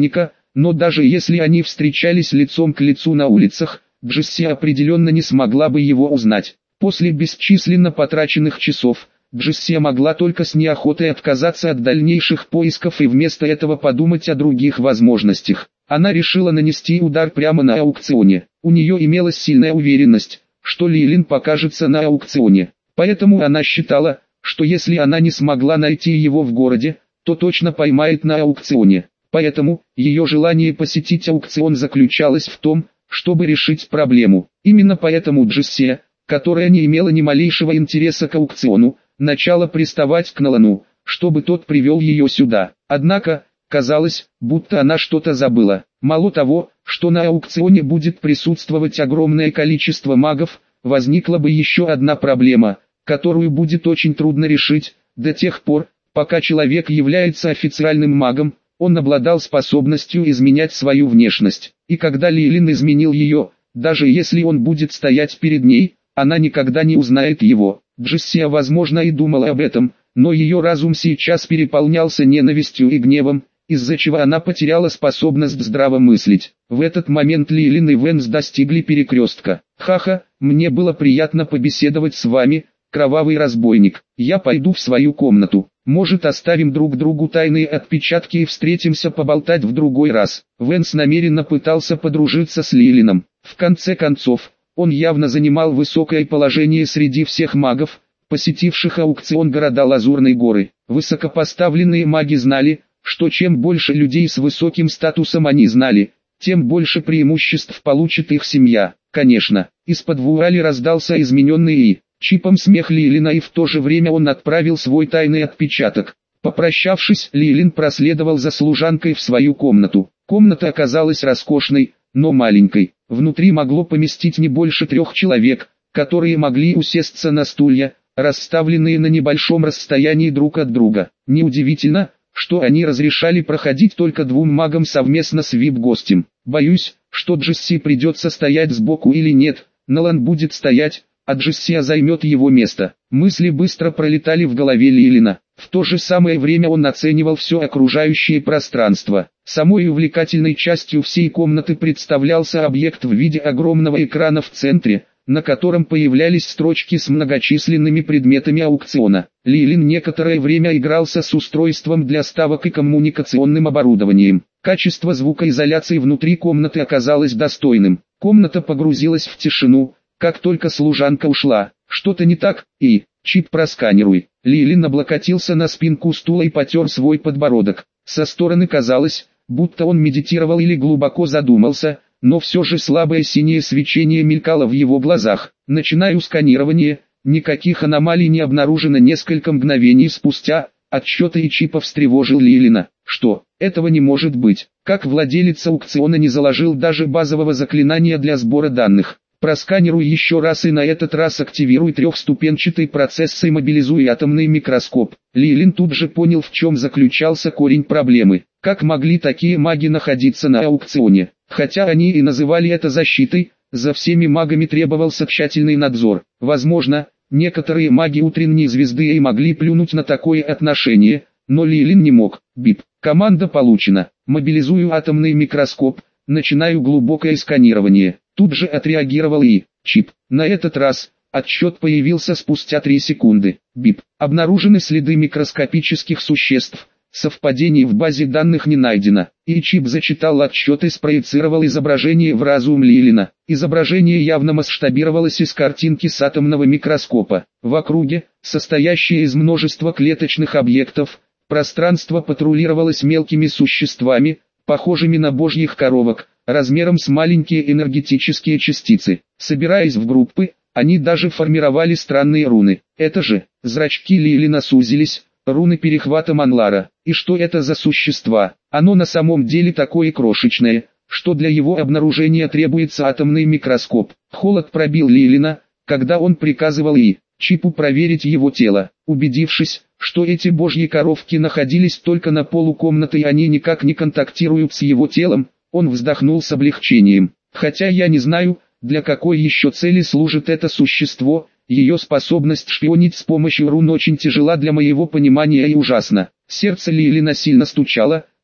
но даже если они встречались лицом к лицу на улицах, Джесси определенно не смогла бы его узнать. После бесчисленно потраченных часов, Джесси могла только с неохотой отказаться от дальнейших поисков и вместо этого подумать о других возможностях. Она решила нанести удар прямо на аукционе. У нее имелась сильная уверенность, что Лилин покажется на аукционе. Поэтому она считала, что если она не смогла найти его в городе, то точно поймает на аукционе. Поэтому, ее желание посетить аукцион заключалось в том, чтобы решить проблему. Именно поэтому Джесси, которая не имела ни малейшего интереса к аукциону, начала приставать к Нолану, чтобы тот привел ее сюда. Однако, казалось, будто она что-то забыла. Мало того, что на аукционе будет присутствовать огромное количество магов, возникла бы еще одна проблема, которую будет очень трудно решить. До тех пор, пока человек является официальным магом, он обладал способностью изменять свою внешность. И когда Лилин изменил ее, даже если он будет стоять перед ней, она никогда не узнает его. Джесси, возможно, и думала об этом, но ее разум сейчас переполнялся ненавистью и гневом, из-за чего она потеряла способность здраво мыслить. В этот момент Лилин и Венс достигли перекрестка. «Ха-ха, мне было приятно побеседовать с вами, кровавый разбойник. Я пойду в свою комнату. Может, оставим друг другу тайные отпечатки и встретимся поболтать в другой раз». Венс намеренно пытался подружиться с Лилином. В конце концов, он явно занимал высокое положение среди всех магов, посетивших аукцион города Лазурной горы. Высокопоставленные маги знали, что чем больше людей с высоким статусом они знали, тем больше преимуществ получит их семья. Конечно, из-под вуали раздался измененный и чипом смех Лилина, и в то же время он отправил свой тайный отпечаток. Попрощавшись, Лилин проследовал за служанкой в свою комнату. Комната оказалась роскошной, но маленькой. Внутри могло поместить не больше 3 человек, которые могли усесться на стулья, расставленные на небольшом расстоянии друг от друга. Неудивительно, что они разрешали проходить только 2 магам совместно с VIP-гостем. Боюсь, что Джесси придется стоять сбоку или нет, Нолан будет стоять, а Джесси займет его место. Мысли быстро пролетали в голове Лилина. В то же самое время он оценивал все окружающее пространство. Самой увлекательной частью всей комнаты представлялся объект в виде огромного экрана в центре, на котором появлялись строчки с многочисленными предметами аукциона. Лилин некоторое время игрался с устройством для ставок и коммуникационным оборудованием. Качество звукоизоляции внутри комнаты оказалось достойным. Комната погрузилась в тишину, как только служанка ушла. «Что-то не так, и, чип, просканируй». Лилин облокотился на спинку стула и потер свой подбородок. Со стороны казалось, будто он медитировал или глубоко задумался, но все же слабое синее свечение мелькало в его глазах. «Начинаю сканирование, никаких аномалий не обнаружено». Несколько мгновений спустя, отсчеты и чипа встревожил Лилина. «Что? Этого не может быть. Как владелец аукциона не заложил даже базового заклинания для сбора данных?» «Просканируй еще раз и на этот раз активируй 3-ступенчатый процесс и мобилизуй атомный микроскоп». Лилин тут же понял, в чем заключался корень проблемы. Как могли такие маги находиться на аукционе? Хотя они и называли это защитой, за всеми магами требовался тщательный надзор. Возможно, некоторые маги утренней звезды и могли плюнуть на такое отношение, но Лилин не мог. Бип. Команда получена. Мобилизую атомный микроскоп, начинаю глубокое сканирование. Тут же отреагировал и чип. На этот раз отсчет появился спустя 3 секунды. Бип. Обнаружены следы микроскопических существ. Совпадений в базе данных не найдено. И чип зачитал отсчет и спроецировал изображение в разум Лилина. Изображение явно масштабировалось из картинки с атомного микроскопа. В округе, состоящее из множества клеточных объектов, пространство патрулировалось мелкими существами, похожими на божьих коровок, размером с маленькие энергетические частицы. Собираясь в группы, они даже формировали странные руны. Это же, зрачки Лилина сузились, руны перехвата Манлара. И что это за существа? Оно на самом деле такое крошечное, что для его обнаружения требуется атомный микроскоп. Холод пробил Лилина, когда он приказывал чипу проверить его тело. Убедившись, что эти божьи коровки находились только на полу комнаты и они никак не контактируют с его телом, он вздохнул с облегчением. Хотя я не знаю, для какой еще цели служит это существо, ее способность шпионить с помощью рун очень тяжела для моего понимания и ужасна. Сердце Лилина сильно стучало,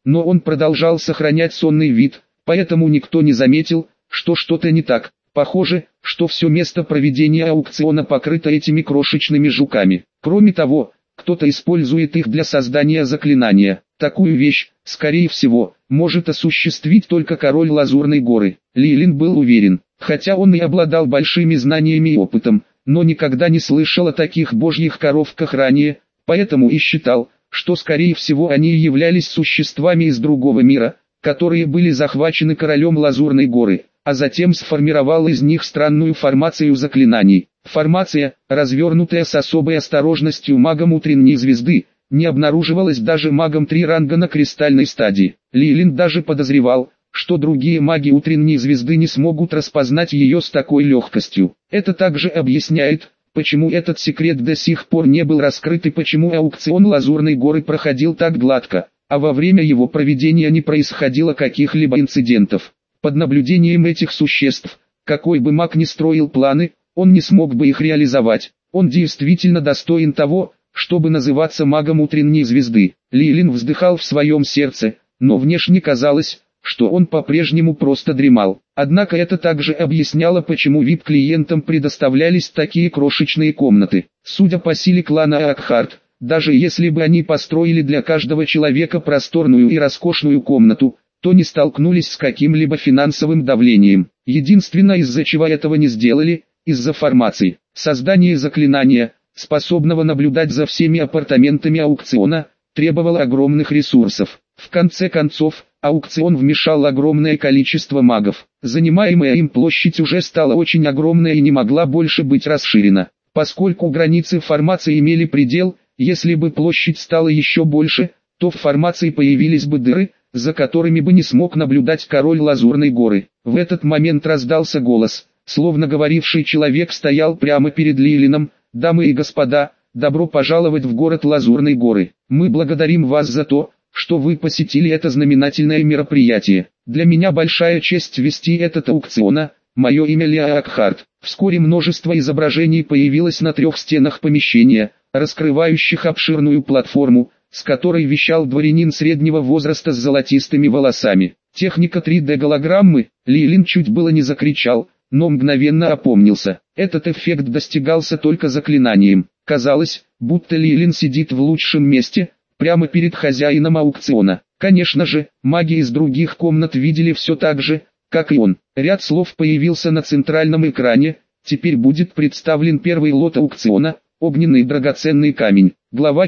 но он продолжал сохранять сонный вид, поэтому никто не заметил, что что-то не так. Похоже, что все место проведения аукциона покрыто этими крошечными жуками. Кроме того, кто-то использует их для создания заклинания. Такую вещь, скорее всего, может осуществить только король Лазурной горы. Лилин был уверен, хотя он и обладал большими знаниями и опытом, но никогда не слышал о таких божьих коровках ранее, поэтому и считал, что скорее всего они являлись существами из другого мира, которые были захвачены королем Лазурной горы, а затем сформировал из них странную формацию заклинаний. Формация, развернутая с особой осторожностью магом утренней звезды, не обнаруживалась даже магом 3 ранга на кристальной стадии. Лилин даже подозревал, что другие маги утренней звезды не смогут распознать ее с такой легкостью. Это также объясняет, почему этот секрет до сих пор не был раскрыт и почему аукцион Лазурной горы проходил так гладко, а во время его проведения не происходило каких-либо инцидентов. Под наблюдением этих существ, какой бы маг ни строил планы, он не смог бы их реализовать. Он действительно достоин того, чтобы называться магом утренней звезды. Лилин вздыхал в своем сердце, но внешне казалось, что он по-прежнему просто дремал. Однако это также объясняло, почему VIP-клиентам предоставлялись такие крошечные комнаты. Судя по силе клана Акхарт, даже если бы они построили для каждого человека просторную и роскошную комнату, то не столкнулись с каким-либо финансовым давлением. Единственное, из-за чего этого не сделали, из-за формации. Создание заклинания, способного наблюдать за всеми апартаментами аукциона, требовало огромных ресурсов. В конце концов, аукцион вмешал огромное количество магов. Занимаемая им площадь уже стала очень огромной и не могла больше быть расширена. Поскольку границы формации имели предел, если бы площадь стала еще больше, то в формации появились бы дыры, за которыми бы не смог наблюдать король Лазурной горы. В этот момент раздался голос, словно говоривший человек стоял прямо перед Лилином. «Дамы и господа, добро пожаловать в город Лазурной горы. Мы благодарим вас за то, что вы посетили это знаменательное мероприятие. Для меня большая честь вести этот аукцион. Мое имя Лиа Акхарт». Вскоре множество изображений появилось на 3 стенах помещения, раскрывающих обширную платформу, с которой вещал дворянин среднего возраста с золотистыми волосами. Техника 3D-голограммы. Лилин чуть было не закричал, но мгновенно опомнился. Этот эффект достигался только заклинанием. Казалось, будто Лилин сидит в лучшем месте, прямо перед хозяином аукциона. Конечно же, маги из других комнат видели все так же, как и он. Ряд слов появился на центральном экране. Теперь будет представлен первый лот аукциона. Огненный драгоценный камень. Глава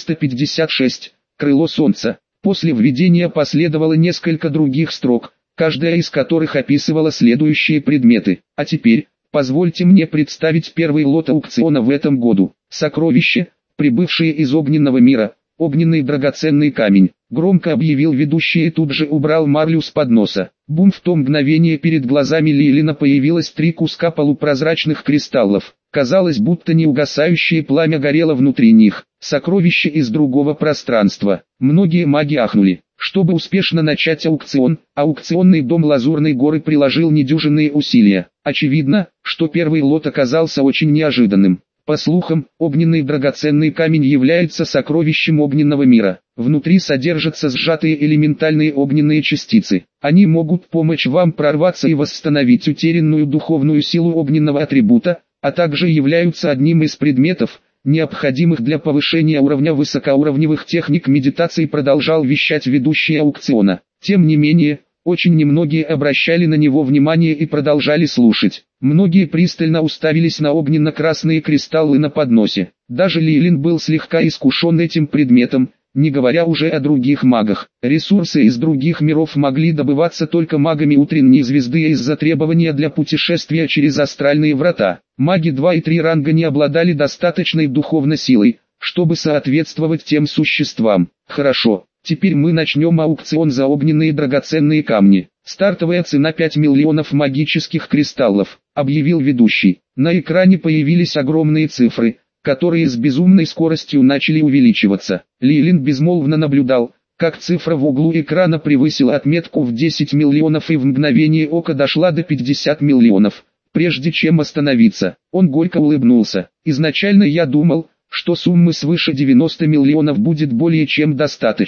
456. Крыло солнца. После введения последовало несколько других строк, каждая из которых описывала следующие предметы. А теперь, позвольте мне представить первый лот аукциона в этом году. Сокровища, прибывшие из огненного мира. Огненный драгоценный камень. Громко объявил ведущий и тут же убрал марлю с подноса. Бум! В то мгновение перед глазами Лилина появилось 3 куска полупрозрачных кристаллов. Казалось, будто неугасающее пламя горело внутри них. Сокровище из другого пространства. Многие маги ахнули. Чтобы успешно начать аукцион, аукционный дом Лазурной горы приложил недюжинные усилия. Очевидно, что первый лот оказался очень неожиданным. По слухам, огненный драгоценный камень является сокровищем огненного мира. Внутри содержатся сжатые элементальные огненные частицы. Они могут помочь вам прорваться и восстановить утерянную духовную силу огненного атрибута, а также являются одним из предметов, необходимых для повышения уровня высокоуровневых техник медитации, продолжал вещать ведущий аукциона. Тем не менее, очень немногие обращали на него внимание и продолжали слушать. Многие пристально уставились на огненно-красные кристаллы на подносе. Даже Лилин был слегка искушен этим предметом, не говоря уже о других магах. Ресурсы из других миров могли добываться только магами утренней звезды из-за требования для путешествия через астральные врата. Маги 2 и 3 ранга не обладали достаточной духовной силой, чтобы соответствовать тем существам. Хорошо, теперь мы начнем аукцион за огненные драгоценные камни. Стартовая цена 5 миллионов магических кристаллов, объявил ведущий. На экране появились огромные цифры, которые с безумной скоростью начали увеличиваться. Лилин безмолвно наблюдал, как цифра в углу экрана превысила отметку в 10 миллионов и в мгновение ока дошла до 50 миллионов. Прежде чем остановиться, он горько улыбнулся. Изначально я думал, что суммы свыше 90 миллионов будет более чем достаточно.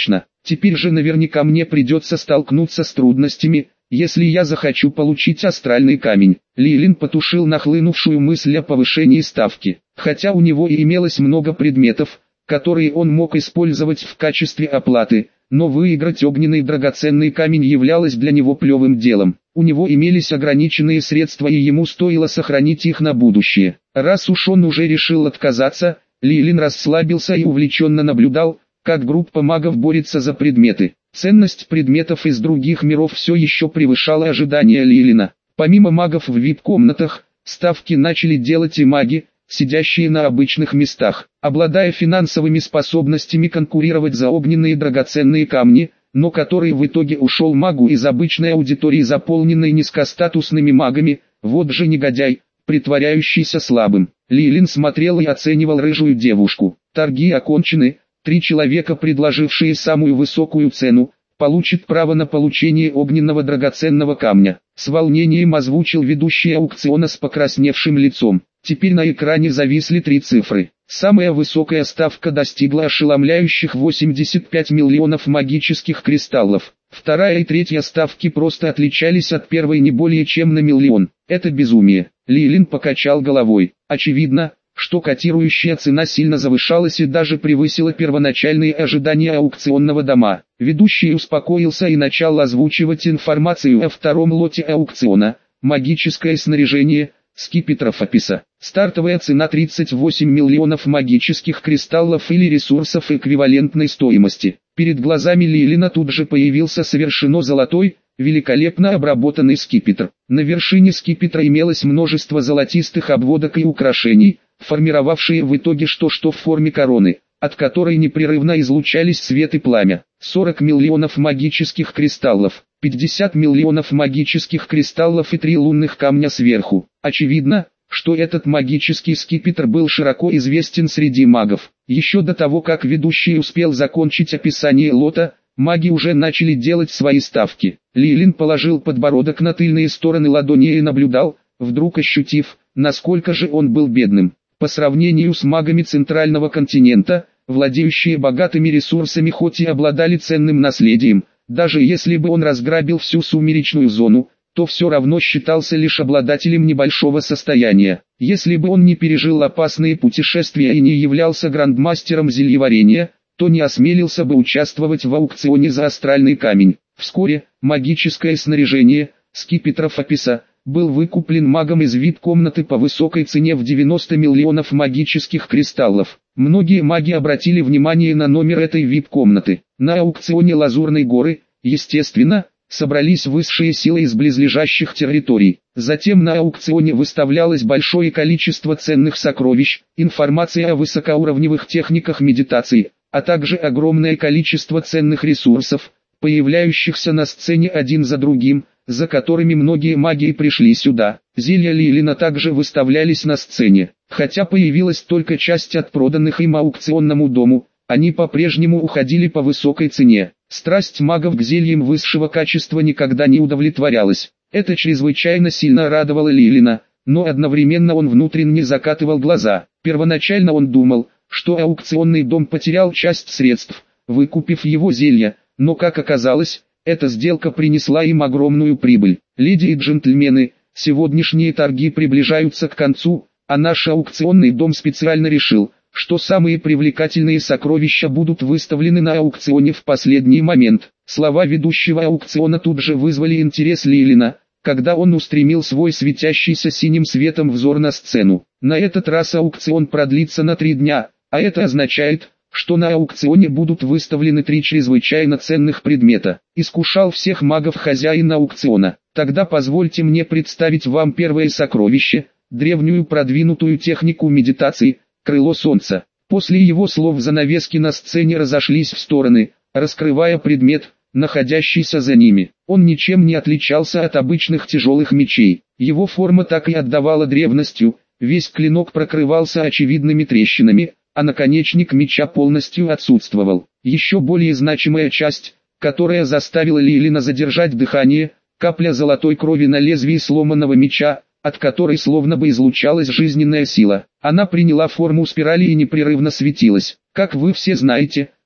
Теперь же наверняка мне придется столкнуться с трудностями, если я захочу получить астральный камень. Лилин потушил нахлынувшую мысль о повышении ставки. Хотя у него и имелось много предметов, которые он мог использовать в качестве оплаты, но выиграть огненный драгоценный камень являлось для него плевым делом. У него имелись ограниченные средства и ему стоило сохранить их на будущее. Раз уж он уже решил отказаться, Лилин расслабился и увлеченно наблюдал, как группа магов борется за предметы. Ценность предметов из других миров все еще превышала ожидания Лилина. Помимо магов в VIP-комнатах, ставки начали делать и маги, сидящие на обычных местах, обладая финансовыми способностями конкурировать за огненные драгоценные камни, но который в итоге ушел магу из обычной аудитории, заполненной низкостатусными магами. Вот же негодяй, притворяющийся слабым. Лилин смотрел и оценивал рыжую девушку. Торги окончены. 3 человека, предложившие самую высокую цену, получат право на получение огненного драгоценного камня. С волнением озвучил ведущий аукциона с покрасневшим лицом. Теперь на экране зависли 3 цифры. Самая высокая ставка достигла ошеломляющих 85 миллионов магических кристаллов. Вторая и третья ставки просто отличались от первой не более чем на миллион. Это безумие. Лилин покачал головой. Очевидно, что котирующая цена сильно завышалась и даже превысила первоначальные ожидания аукционного дома. Ведущий успокоился и начал озвучивать информацию о втором лоте аукциона. Магическое снаряжение, скипетров описа. Стартовая цена 38 миллионов магических кристаллов или ресурсов эквивалентной стоимости. Перед глазами Лилина тут же появился совершенно золотой, великолепно обработанный скипетр. На вершине скипетра имелось множество золотистых обводок и украшений, формировавшие в итоге что-то в форме короны, от которой непрерывно излучались свет и пламя. 40 миллионов магических кристаллов, 50 миллионов магических кристаллов и 3 лунных камня сверху. Очевидно, что этот магический скипетр был широко известен среди магов. Еще до того, как ведущий успел закончить описание лота, маги уже начали делать свои ставки. Лилин положил подбородок на тыльные стороны ладони и наблюдал, вдруг ощутив, насколько же он был бедным. По сравнению с магами центрального континента, владеющие богатыми ресурсами хоть и обладали ценным наследием, даже если бы он разграбил всю сумеречную зону, то все равно считался лишь обладателем небольшого состояния. Если бы он не пережил опасные путешествия и не являлся грандмастером зельеварения, то не осмелился бы участвовать в аукционе за астральный камень. Вскоре, магическое снаряжение, скипетров описа, был выкуплен магом из VIP-комнаты по высокой цене в 90 миллионов магических кристаллов. Многие маги обратили внимание на номер этой VIP-комнаты. На аукционе Лазурной горы, естественно, собрались высшие силы из близлежащих территорий. Затем на аукционе выставлялось большое количество ценных сокровищ, информация о высокоуровневых техниках медитации, а также огромное количество ценных ресурсов, появляющихся на сцене один за другим, за которыми многие маги пришли сюда. Зелья Лилина также выставлялись на сцене. Хотя появилась только часть от проданных им аукционному дому, они по-прежнему уходили по высокой цене. Страсть магов к зельям высшего качества никогда не удовлетворялась. Это чрезвычайно сильно радовало Лилина, но одновременно он внутренне закатывал глаза. Первоначально он думал, что аукционный дом потерял часть средств, выкупив его зелья, но как оказалось, эта сделка принесла им огромную прибыль. Леди и джентльмены, сегодняшние торги приближаются к концу, а наш аукционный дом специально решил, что самые привлекательные сокровища будут выставлены на аукционе в последний момент. Слова ведущего аукциона тут же вызвали интерес Лилина, когда он устремил свой светящийся синим светом взор на сцену. На этот раз аукцион продлится на 3 дня, а это означает, что на аукционе будут выставлены 3 чрезвычайно ценных предмета. Искушал всех магов хозяин аукциона. Тогда позвольте мне представить вам первое сокровище, древнюю продвинутую технику медитации, крыло солнца. После его слов занавески на сцене разошлись в стороны, раскрывая предмет, находящийся за ними. Он ничем не отличался от обычных тяжелых мечей. Его форма так и отдавала древностью, весь клинок покрывался очевидными трещинами, а наконечник меча полностью отсутствовал. Еще более значимая часть, которая заставила Лилина задержать дыхание, капля золотой крови на лезвии сломанного меча, от которой словно бы излучалась жизненная сила. Она приняла форму спирали и непрерывно светилась. Как вы все знаете,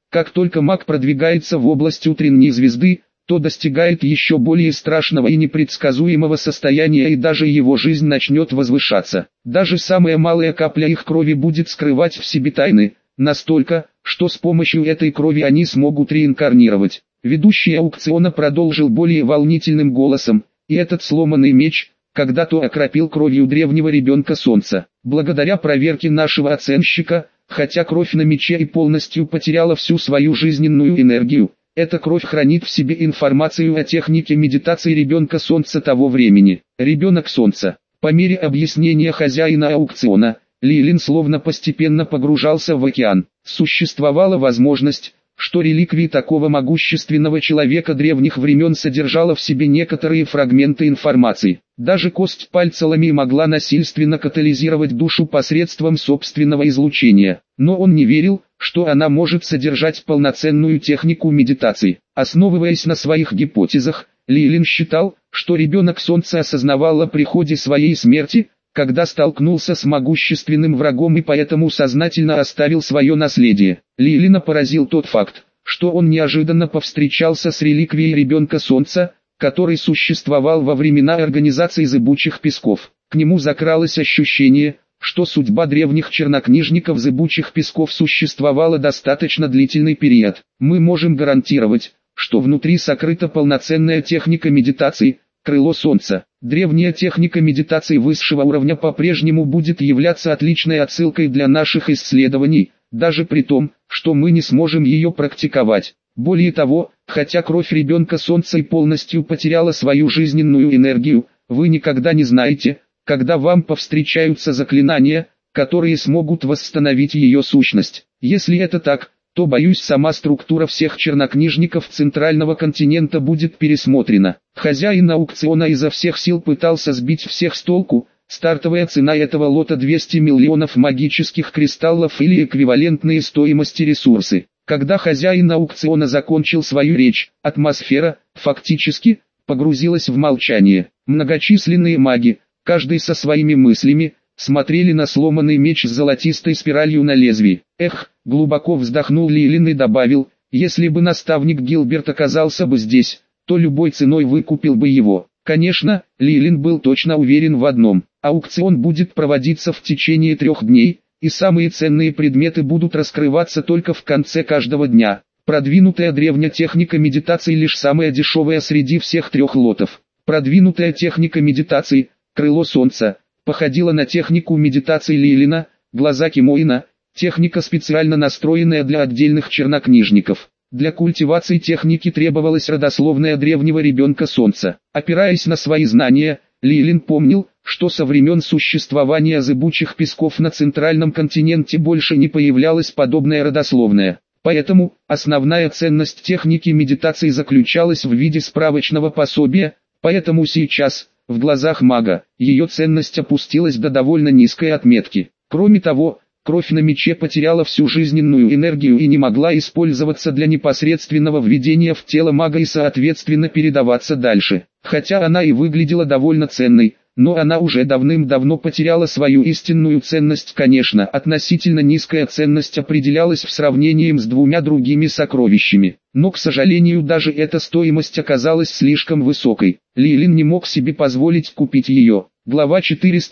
Как только маг продвигается в область утренней звезды, то достигает еще более страшного и непредсказуемого состояния, и даже его жизнь начнет возвышаться. Даже самая малая капля их крови будет скрывать в себе тайны, настолько, что с помощью этой крови они смогут реинкарнировать. Ведущий аукциона продолжил более волнительным голосом: и этот сломанный меч когда-то окропил кровью древнего ребенка солнца. Благодаря проверке нашего оценщика, хотя кровь на мече и полностью потеряла всю свою жизненную энергию, эта кровь хранит в себе информацию о технике медитации ребенка солнца того времени. Ребенок солнца. По мере объяснения хозяина аукциона, Лилин словно постепенно погружался в океан. Существовала возможность, что реликвии такого могущественного человека древних времен содержала в себе некоторые фрагменты информации. Даже кость пальца Ламии могла насильственно катализировать душу посредством собственного излучения. Но он не верил, что она может содержать полноценную технику медитации. Основываясь на своих гипотезах, Лилин считал, что ребенок солнца осознавал о приходе своей смерти, когда столкнулся с могущественным врагом, и поэтому сознательно оставил свое наследие. Лилина поразил тот факт, что он неожиданно повстречался с реликвией ребенка солнца, который существовал во времена организации зыбучих песков. К нему закралось ощущение, что судьба древних чернокнижников зыбучих песков существовала достаточно длительный период. Мы можем гарантировать, что внутри сокрыта полноценная техника медитации, крыло солнца. Древняя техника медитации высшего уровня по-прежнему будет являться отличной отсылкой для наших исследований, даже при том, что мы не сможем ее практиковать. Более того, хотя кровь ребенка солнца и полностью потеряла свою жизненную энергию, вы никогда не знаете, когда вам повстречаются заклинания, которые смогут восстановить ее сущность. Если это так, то, боюсь, сама структура всех чернокнижников центрального континента будет пересмотрена. Хозяин аукциона изо всех сил пытался сбить всех с толку. Стартовая цена этого лота 200 миллионов магических кристаллов или эквивалентные стоимости ресурсы. Когда хозяин аукциона закончил свою речь, атмосфера, фактически, погрузилась в молчание. Многочисленные маги, каждый со своими мыслями, смотрели на сломанный меч с золотистой спиралью на лезвии. Эх, глубоко вздохнул Лилин и добавил: если бы наставник Гилберт оказался бы здесь, то любой ценой выкупил бы его. Конечно, Лилин был точно уверен в одном: аукцион будет проводиться в течение 3 дней, и самые ценные предметы будут раскрываться только в конце каждого дня. Продвинутая древняя техника медитации лишь самая дешевая среди всех 3 лотов. Продвинутая техника медитации, крыло солнца, походила на технику медитации Лилина, глаза Кимоина, техника, специально настроенная для отдельных чернокнижников. Для культивации техники требовалась родословная древнего ребенка солнца. Опираясь на свои знания, Лилин помнил, что со времен существования зыбучих песков на центральном континенте больше не появлялась подобная родословная. Поэтому, основная ценность техники медитации заключалась в виде справочного пособия, поэтому сейчас, в глазах мага, ее ценность опустилась до довольно низкой отметки. Кроме того, кровь на мече потеряла всю жизненную энергию и не могла использоваться для непосредственного введения в тело мага и соответственно передаваться дальше. Хотя она и выглядела довольно ценной, но она уже давным-давно потеряла свою истинную ценность. Конечно, относительно низкая ценность определялась в сравнении с 2 другими сокровищами. Но, к сожалению, даже эта стоимость оказалась слишком высокой. Лилин не мог себе позволить купить ее. Глава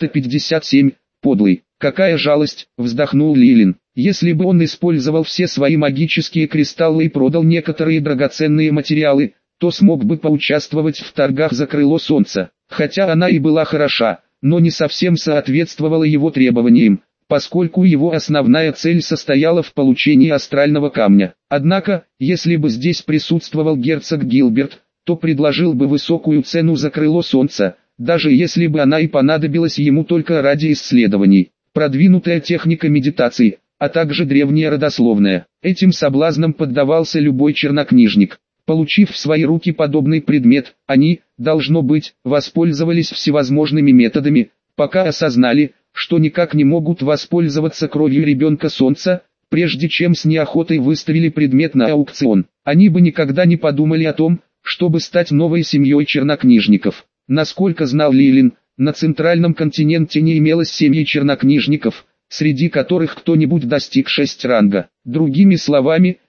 457. Подлый. Какая жалость, вздохнул Лилин. Если бы он использовал все свои магические кристаллы и продал некоторые драгоценные материалы, то смог бы поучаствовать в торгах за крыло солнца. Хотя она и была хороша, но не совсем соответствовала его требованиям, поскольку его основная цель состояла в получении астрального камня. Однако, если бы здесь присутствовал герцог Гилберт, то предложил бы высокую цену за крыло солнца, даже если бы она и понадобилась ему только ради исследований. Продвинутая техника медитации, а также древняя родословная. Этим соблазнам поддавался любой чернокнижник. Получив в свои руки подобный предмет, они, должно быть, воспользовались всевозможными методами, пока осознали, что никак не могут воспользоваться кровью ребенка солнца, прежде чем с неохотой выставили предмет на аукцион. Они бы никогда не подумали о том, чтобы стать новой семьей чернокнижников. Насколько знал Лилин, на центральном континенте не имелось семьи чернокнижников, среди которых кто-нибудь достиг 6 ранга. Другими словами,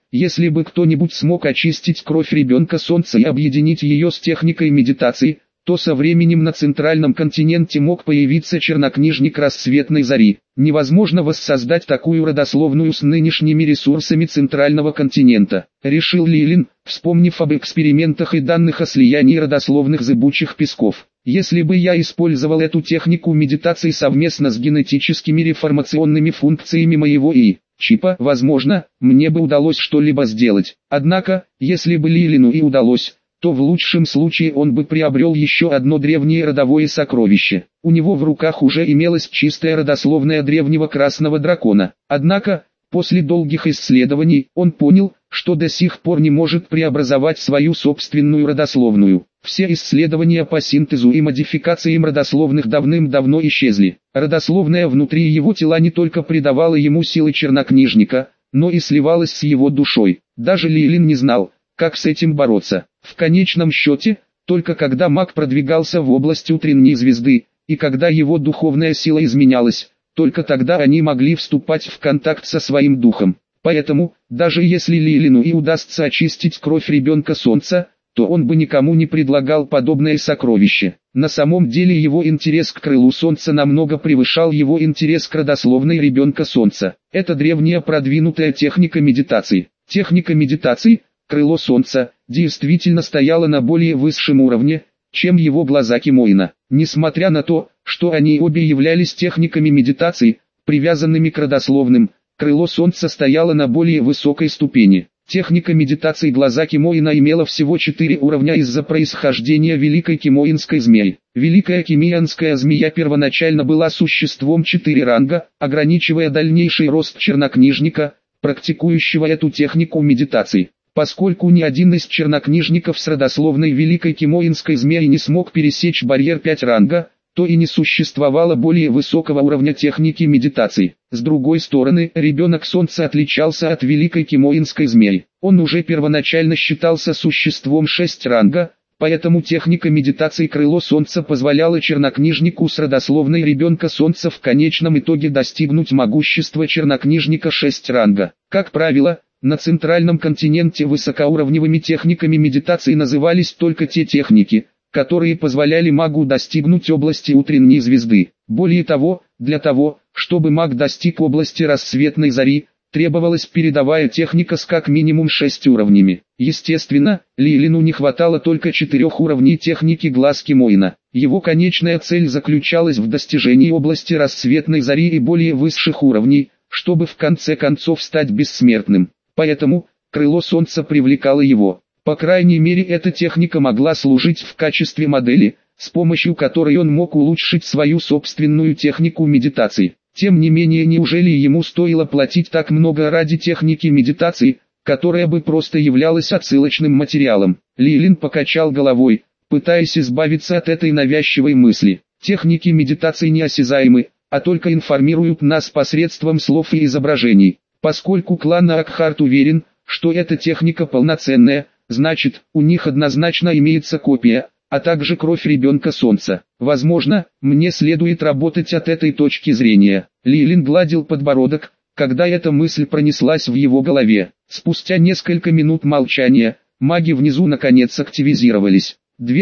если бы кто-нибудь смог очистить кровь ребенка Солнца и объединить ее с техникой медитации, то со временем на центральном континенте мог появиться чернокнижник рассветной зари. Невозможно воссоздать такую родословную с нынешними ресурсами центрального континента, решил Лилин, вспомнив об экспериментах и данных о слиянии родословных зыбучих песков. Если бы я использовал эту технику медитации совместно с генетическими реформационными функциями моего чипа, возможно, мне бы удалось что-либо сделать. Однако, если бы Лилину и удалось, то в лучшем случае он бы приобрел еще одно древнее родовое сокровище. У него в руках уже имелась чистая родословная древнего красного дракона. Однако, после долгих исследований, он понял, что до сих пор не может преобразовать свою собственную родословную. Все исследования по синтезу и модификациям родословных давным-давно исчезли. Родословная внутри его тела не только придавала ему силы чернокнижника, но и сливалась с его душой. Даже Лилин не знал, как с этим бороться. В конечном счете, только когда маг продвигался в область утренней звезды, и когда его духовная сила изменялась, только тогда они могли вступать в контакт со своим духом. Поэтому, даже если Лилину и удастся очистить кровь ребенка Солнца, то он бы никому не предлагал подобное сокровище. На самом деле его интерес к крылу Солнца намного превышал его интерес к родословной ребенка Солнца. Это древняя продвинутая техника медитации. Техника медитации, крыло Солнца, действительно стояла на более высшем уровне, чем его глаза Кимоина. Несмотря на то, что они обе являлись техниками медитации, привязанными к родословным, крыло Солнца стояло на более высокой ступени. Техника медитации глаза Кимоина имела всего 4 уровня из-за происхождения Великой Кимоинской змеи. Великая Кимоинская змея первоначально была существом 4 ранга, ограничивая дальнейший рост чернокнижника, практикующего эту технику медитации. Поскольку ни один из чернокнижников с родословной Великой Кимоинской змеи не смог пересечь барьер 5 ранга, то и не существовало более высокого уровня техники медитации. С другой стороны, ребенок Солнца отличался от Великой Кимоинской змеи. Он уже первоначально считался существом 6 ранга, поэтому техника медитации крыло Солнца позволяла чернокнижнику с родословной ребенка Солнца в конечном итоге достигнуть могущества чернокнижника 6 ранга. Как правило, на центральном континенте высокоуровневыми техниками медитации назывались только те техники, которые позволяли магу достигнуть области утренней звезды. Более того, для того, чтобы маг достиг области рассветной зари, требовалась передовая техника с как минимум 6 уровнями. Естественно, Лилину не хватало только 4 уровней техники глаз Кимоина. Его конечная цель заключалась в достижении области рассветной зари и более высших уровней, чтобы в конце концов стать бессмертным. Поэтому, крыло Солнца привлекало его. По крайней мере, эта техника могла служить в качестве модели, с помощью которой он мог улучшить свою собственную технику медитации. Тем не менее, неужели ему стоило платить так много ради техники медитации, которая бы просто являлась отсылочным материалом? Лилин покачал головой, пытаясь избавиться от этой навязчивой мысли. Техники медитации неосязаемы, а только информируют нас посредством слов и изображений. Поскольку клан Акхарт уверен, что эта техника полноценная, значит, у них однозначно имеется копия, а также кровь ребенка Солнца. Возможно, мне следует работать от этой точки зрения. Лилин гладил подбородок, когда эта мысль пронеслась в его голове. Спустя несколько минут молчания, маги внизу наконец активизировались.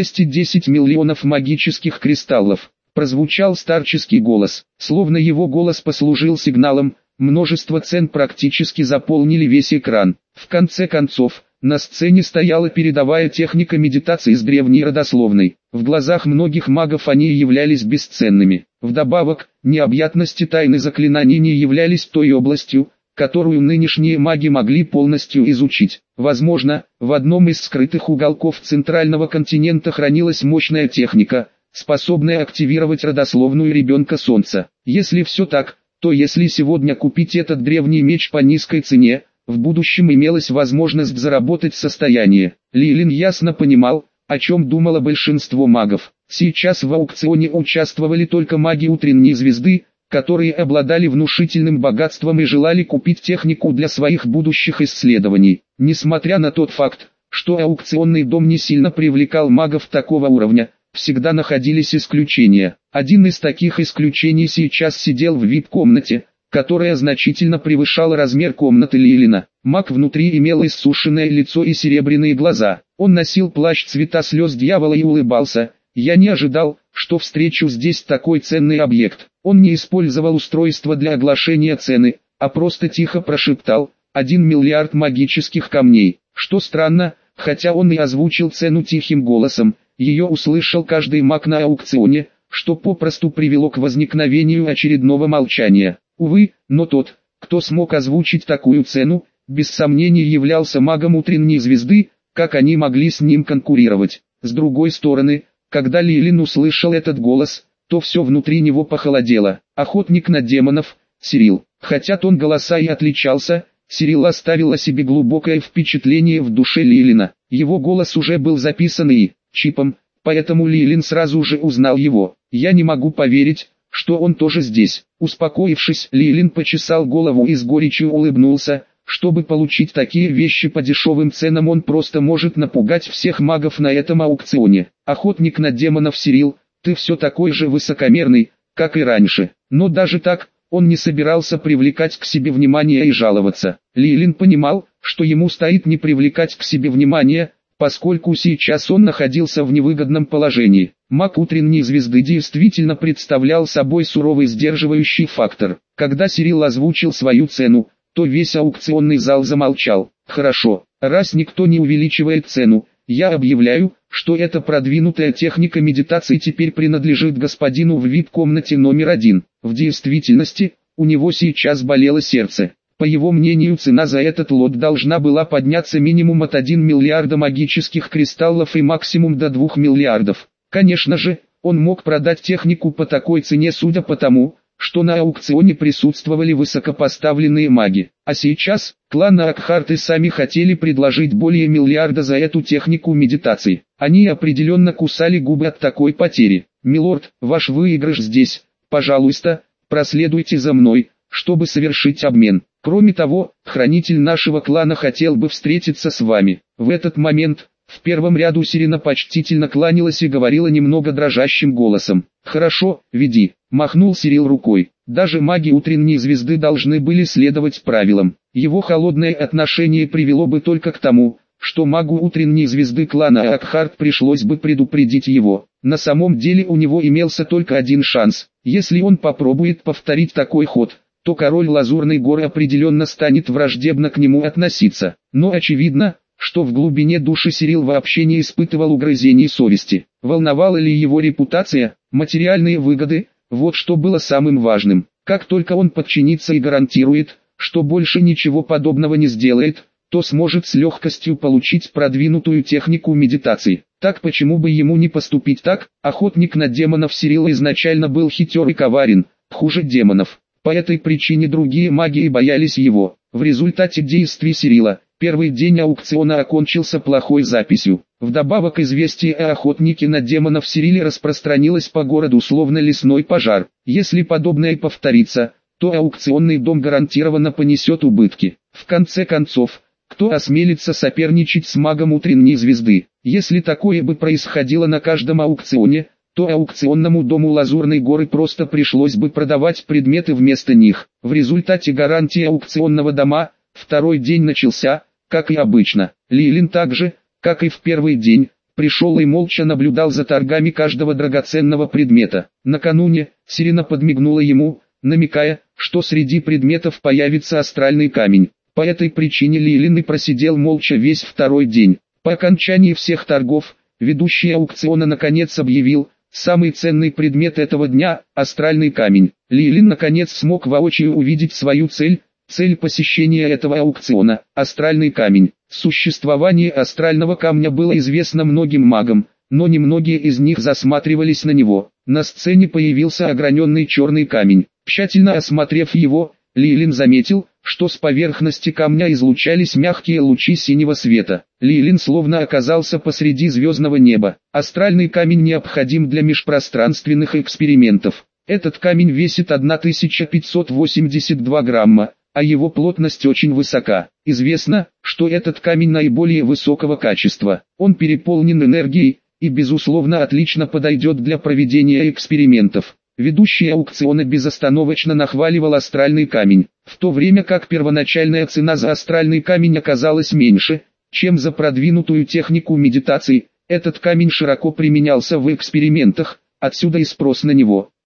210 миллионов магических кристаллов. Прозвучал старческий голос. Словно его голос послужил сигналом, множество цен практически заполнили весь экран. В конце концов, на сцене стояла передовая техника медитации с древней родословной. В глазах многих магов они являлись бесценными. Вдобавок, необъятности тайны заклинаний не являлись той областью, которую нынешние маги могли полностью изучить. Возможно, в одном из скрытых уголков центрального континента хранилась мощная техника, способная активировать родословную ребенка Солнца. Если все так, то если сегодня купить этот древний меч по низкой цене, в будущем имелась возможность заработать состояние. Лилин ясно понимал, о чем думало большинство магов. Сейчас в аукционе участвовали только маги утренней звезды, которые обладали внушительным богатством и желали купить технику для своих будущих исследований. Несмотря на тот факт, что аукционный дом не сильно привлекал магов такого уровня, всегда находились исключения. Один из таких исключений сейчас сидел в VIP-комнате, которая значительно превышала размер комнаты Лилина. Маг внутри имел иссушенное лицо и серебряные глаза. Он носил плащ цвета слез дьявола и улыбался. Я не ожидал, что встречу здесь такой ценный объект. Он не использовал устройство для оглашения цены, а просто тихо прошептал: 1 миллиард магических камней. Что странно, хотя он и озвучил цену тихим голосом, ее услышал каждый маг на аукционе, что попросту привело к возникновению очередного молчания. Увы, но тот, кто смог озвучить такую цену, без сомнений являлся магом утренней звезды. Как они могли с ним конкурировать? С другой стороны, когда Лилин услышал этот голос, то все внутри него похолодело. Охотник на демонов, Сирил. Хотя тон голоса и отличался, Сирил оставил о себе глубокое впечатление в душе Лилина. Его голос уже был записан и чипом, поэтому Лилин сразу же узнал его. Я не могу поверить, что он тоже здесь. Успокоившись, Лилин почесал голову и с горечью улыбнулся. Чтобы получить такие вещи по дешевым ценам, он просто может напугать всех магов на этом аукционе. Охотник на демонов Сирил, ты все такой же высокомерный, как и раньше. Но даже так, он не собирался привлекать к себе внимание и жаловаться. Лилин понимал, что ему стоит не привлекать к себе внимание, поскольку сейчас он находился в невыгодном положении. Маг утренней звезды действительно представлял собой суровый сдерживающий фактор. Когда Сирил озвучил свою цену, то весь аукционный зал замолчал. Хорошо, раз никто не увеличивает цену, я объявляю, что эта продвинутая техника медитации теперь принадлежит господину в VIP-комнате номер 1. В действительности, у него сейчас болело сердце. По его мнению, цена за этот лот должна была подняться минимум от 1 миллиарда магических кристаллов и максимум до 2 миллиардов. Конечно же, он мог продать технику по такой цене судя по тому, что на аукционе присутствовали высокопоставленные маги. А сейчас, клан Акхарт и сами хотели предложить более миллиарда за эту технику медитации. Они определенно кусали губы от такой потери. «Милорд, ваш выигрыш здесь, пожалуйста, проследуйте за мной, чтобы совершить обмен. Кроме того, хранитель нашего клана хотел бы встретиться с вами». В этот момент, в первом ряду Сирена почтительно кланялась и говорила немного дрожащим голосом. «Хорошо, веди», — махнул Сирил рукой. Даже маги утренней звезды должны были следовать правилам. Его холодное отношение привело бы только к тому, что магу утренней звезды клана Акхарт пришлось бы предупредить его. На самом деле у него имелся только один шанс. Если он попробует повторить такой ход, то король Лазурной горы определенно станет враждебно к нему относиться. Но очевидно, что в глубине души Сирил вообще не испытывал угрызений совести. Волновала ли его репутация, материальные выгоды? Вот что было самым важным. Как только он подчинится и гарантирует, что больше ничего подобного не сделает, то сможет с легкостью получить продвинутую технику медитации. Так почему бы ему не поступить так? Охотник на демонов Сирил изначально был хитер и коварен, хуже демонов. По этой причине другие маги и боялись его. В результате действий Сирила, первый день аукциона окончился плохой записью. Вдобавок известие о охотнике на демонов Сириле распространилось по городу словно лесной пожар. Если подобное повторится, то аукционный дом гарантированно понесет убытки. В конце концов, кто осмелится соперничать с магом утренней звезды? Если такое бы происходило на каждом аукционе, то аукционному дому Лазурной горы просто пришлось бы продавать предметы вместо них. В результате гарантии аукционного дома, второй день начался, как и обычно. Лилин также, как и в первый день, пришел и молча наблюдал за торгами каждого драгоценного предмета. Накануне, Сирена подмигнула ему, намекая, что среди предметов появится астральный камень. По этой причине Лилин и просидел молча весь второй день. По окончании всех торгов, ведущий аукциона наконец объявил: самый ценный предмет этого дня – астральный камень. Лилин наконец смог воочию увидеть свою цель. Цель посещения этого аукциона – астральный камень. Существование астрального камня было известно многим магам, но немногие из них засматривались на него. На сцене появился ограненный черный камень. Тщательно осмотрев его, Лилин заметил, что с поверхности камня излучались мягкие лучи синего света. Лилин словно оказался посреди звездного неба. Астральный камень необходим для межпространственных экспериментов. Этот камень весит 1582 грамма, а его плотность очень высока. Известно, что этот камень наиболее высокого качества. Он переполнен энергией и безусловно отлично подойдет для проведения экспериментов. Ведущий аукциона безостановочно нахваливал астральный камень, в то время как первоначальная цена за астральный камень оказалась меньше, чем за продвинутую технику медитации. Этот камень широко применялся в экспериментах, отсюда и спрос на него.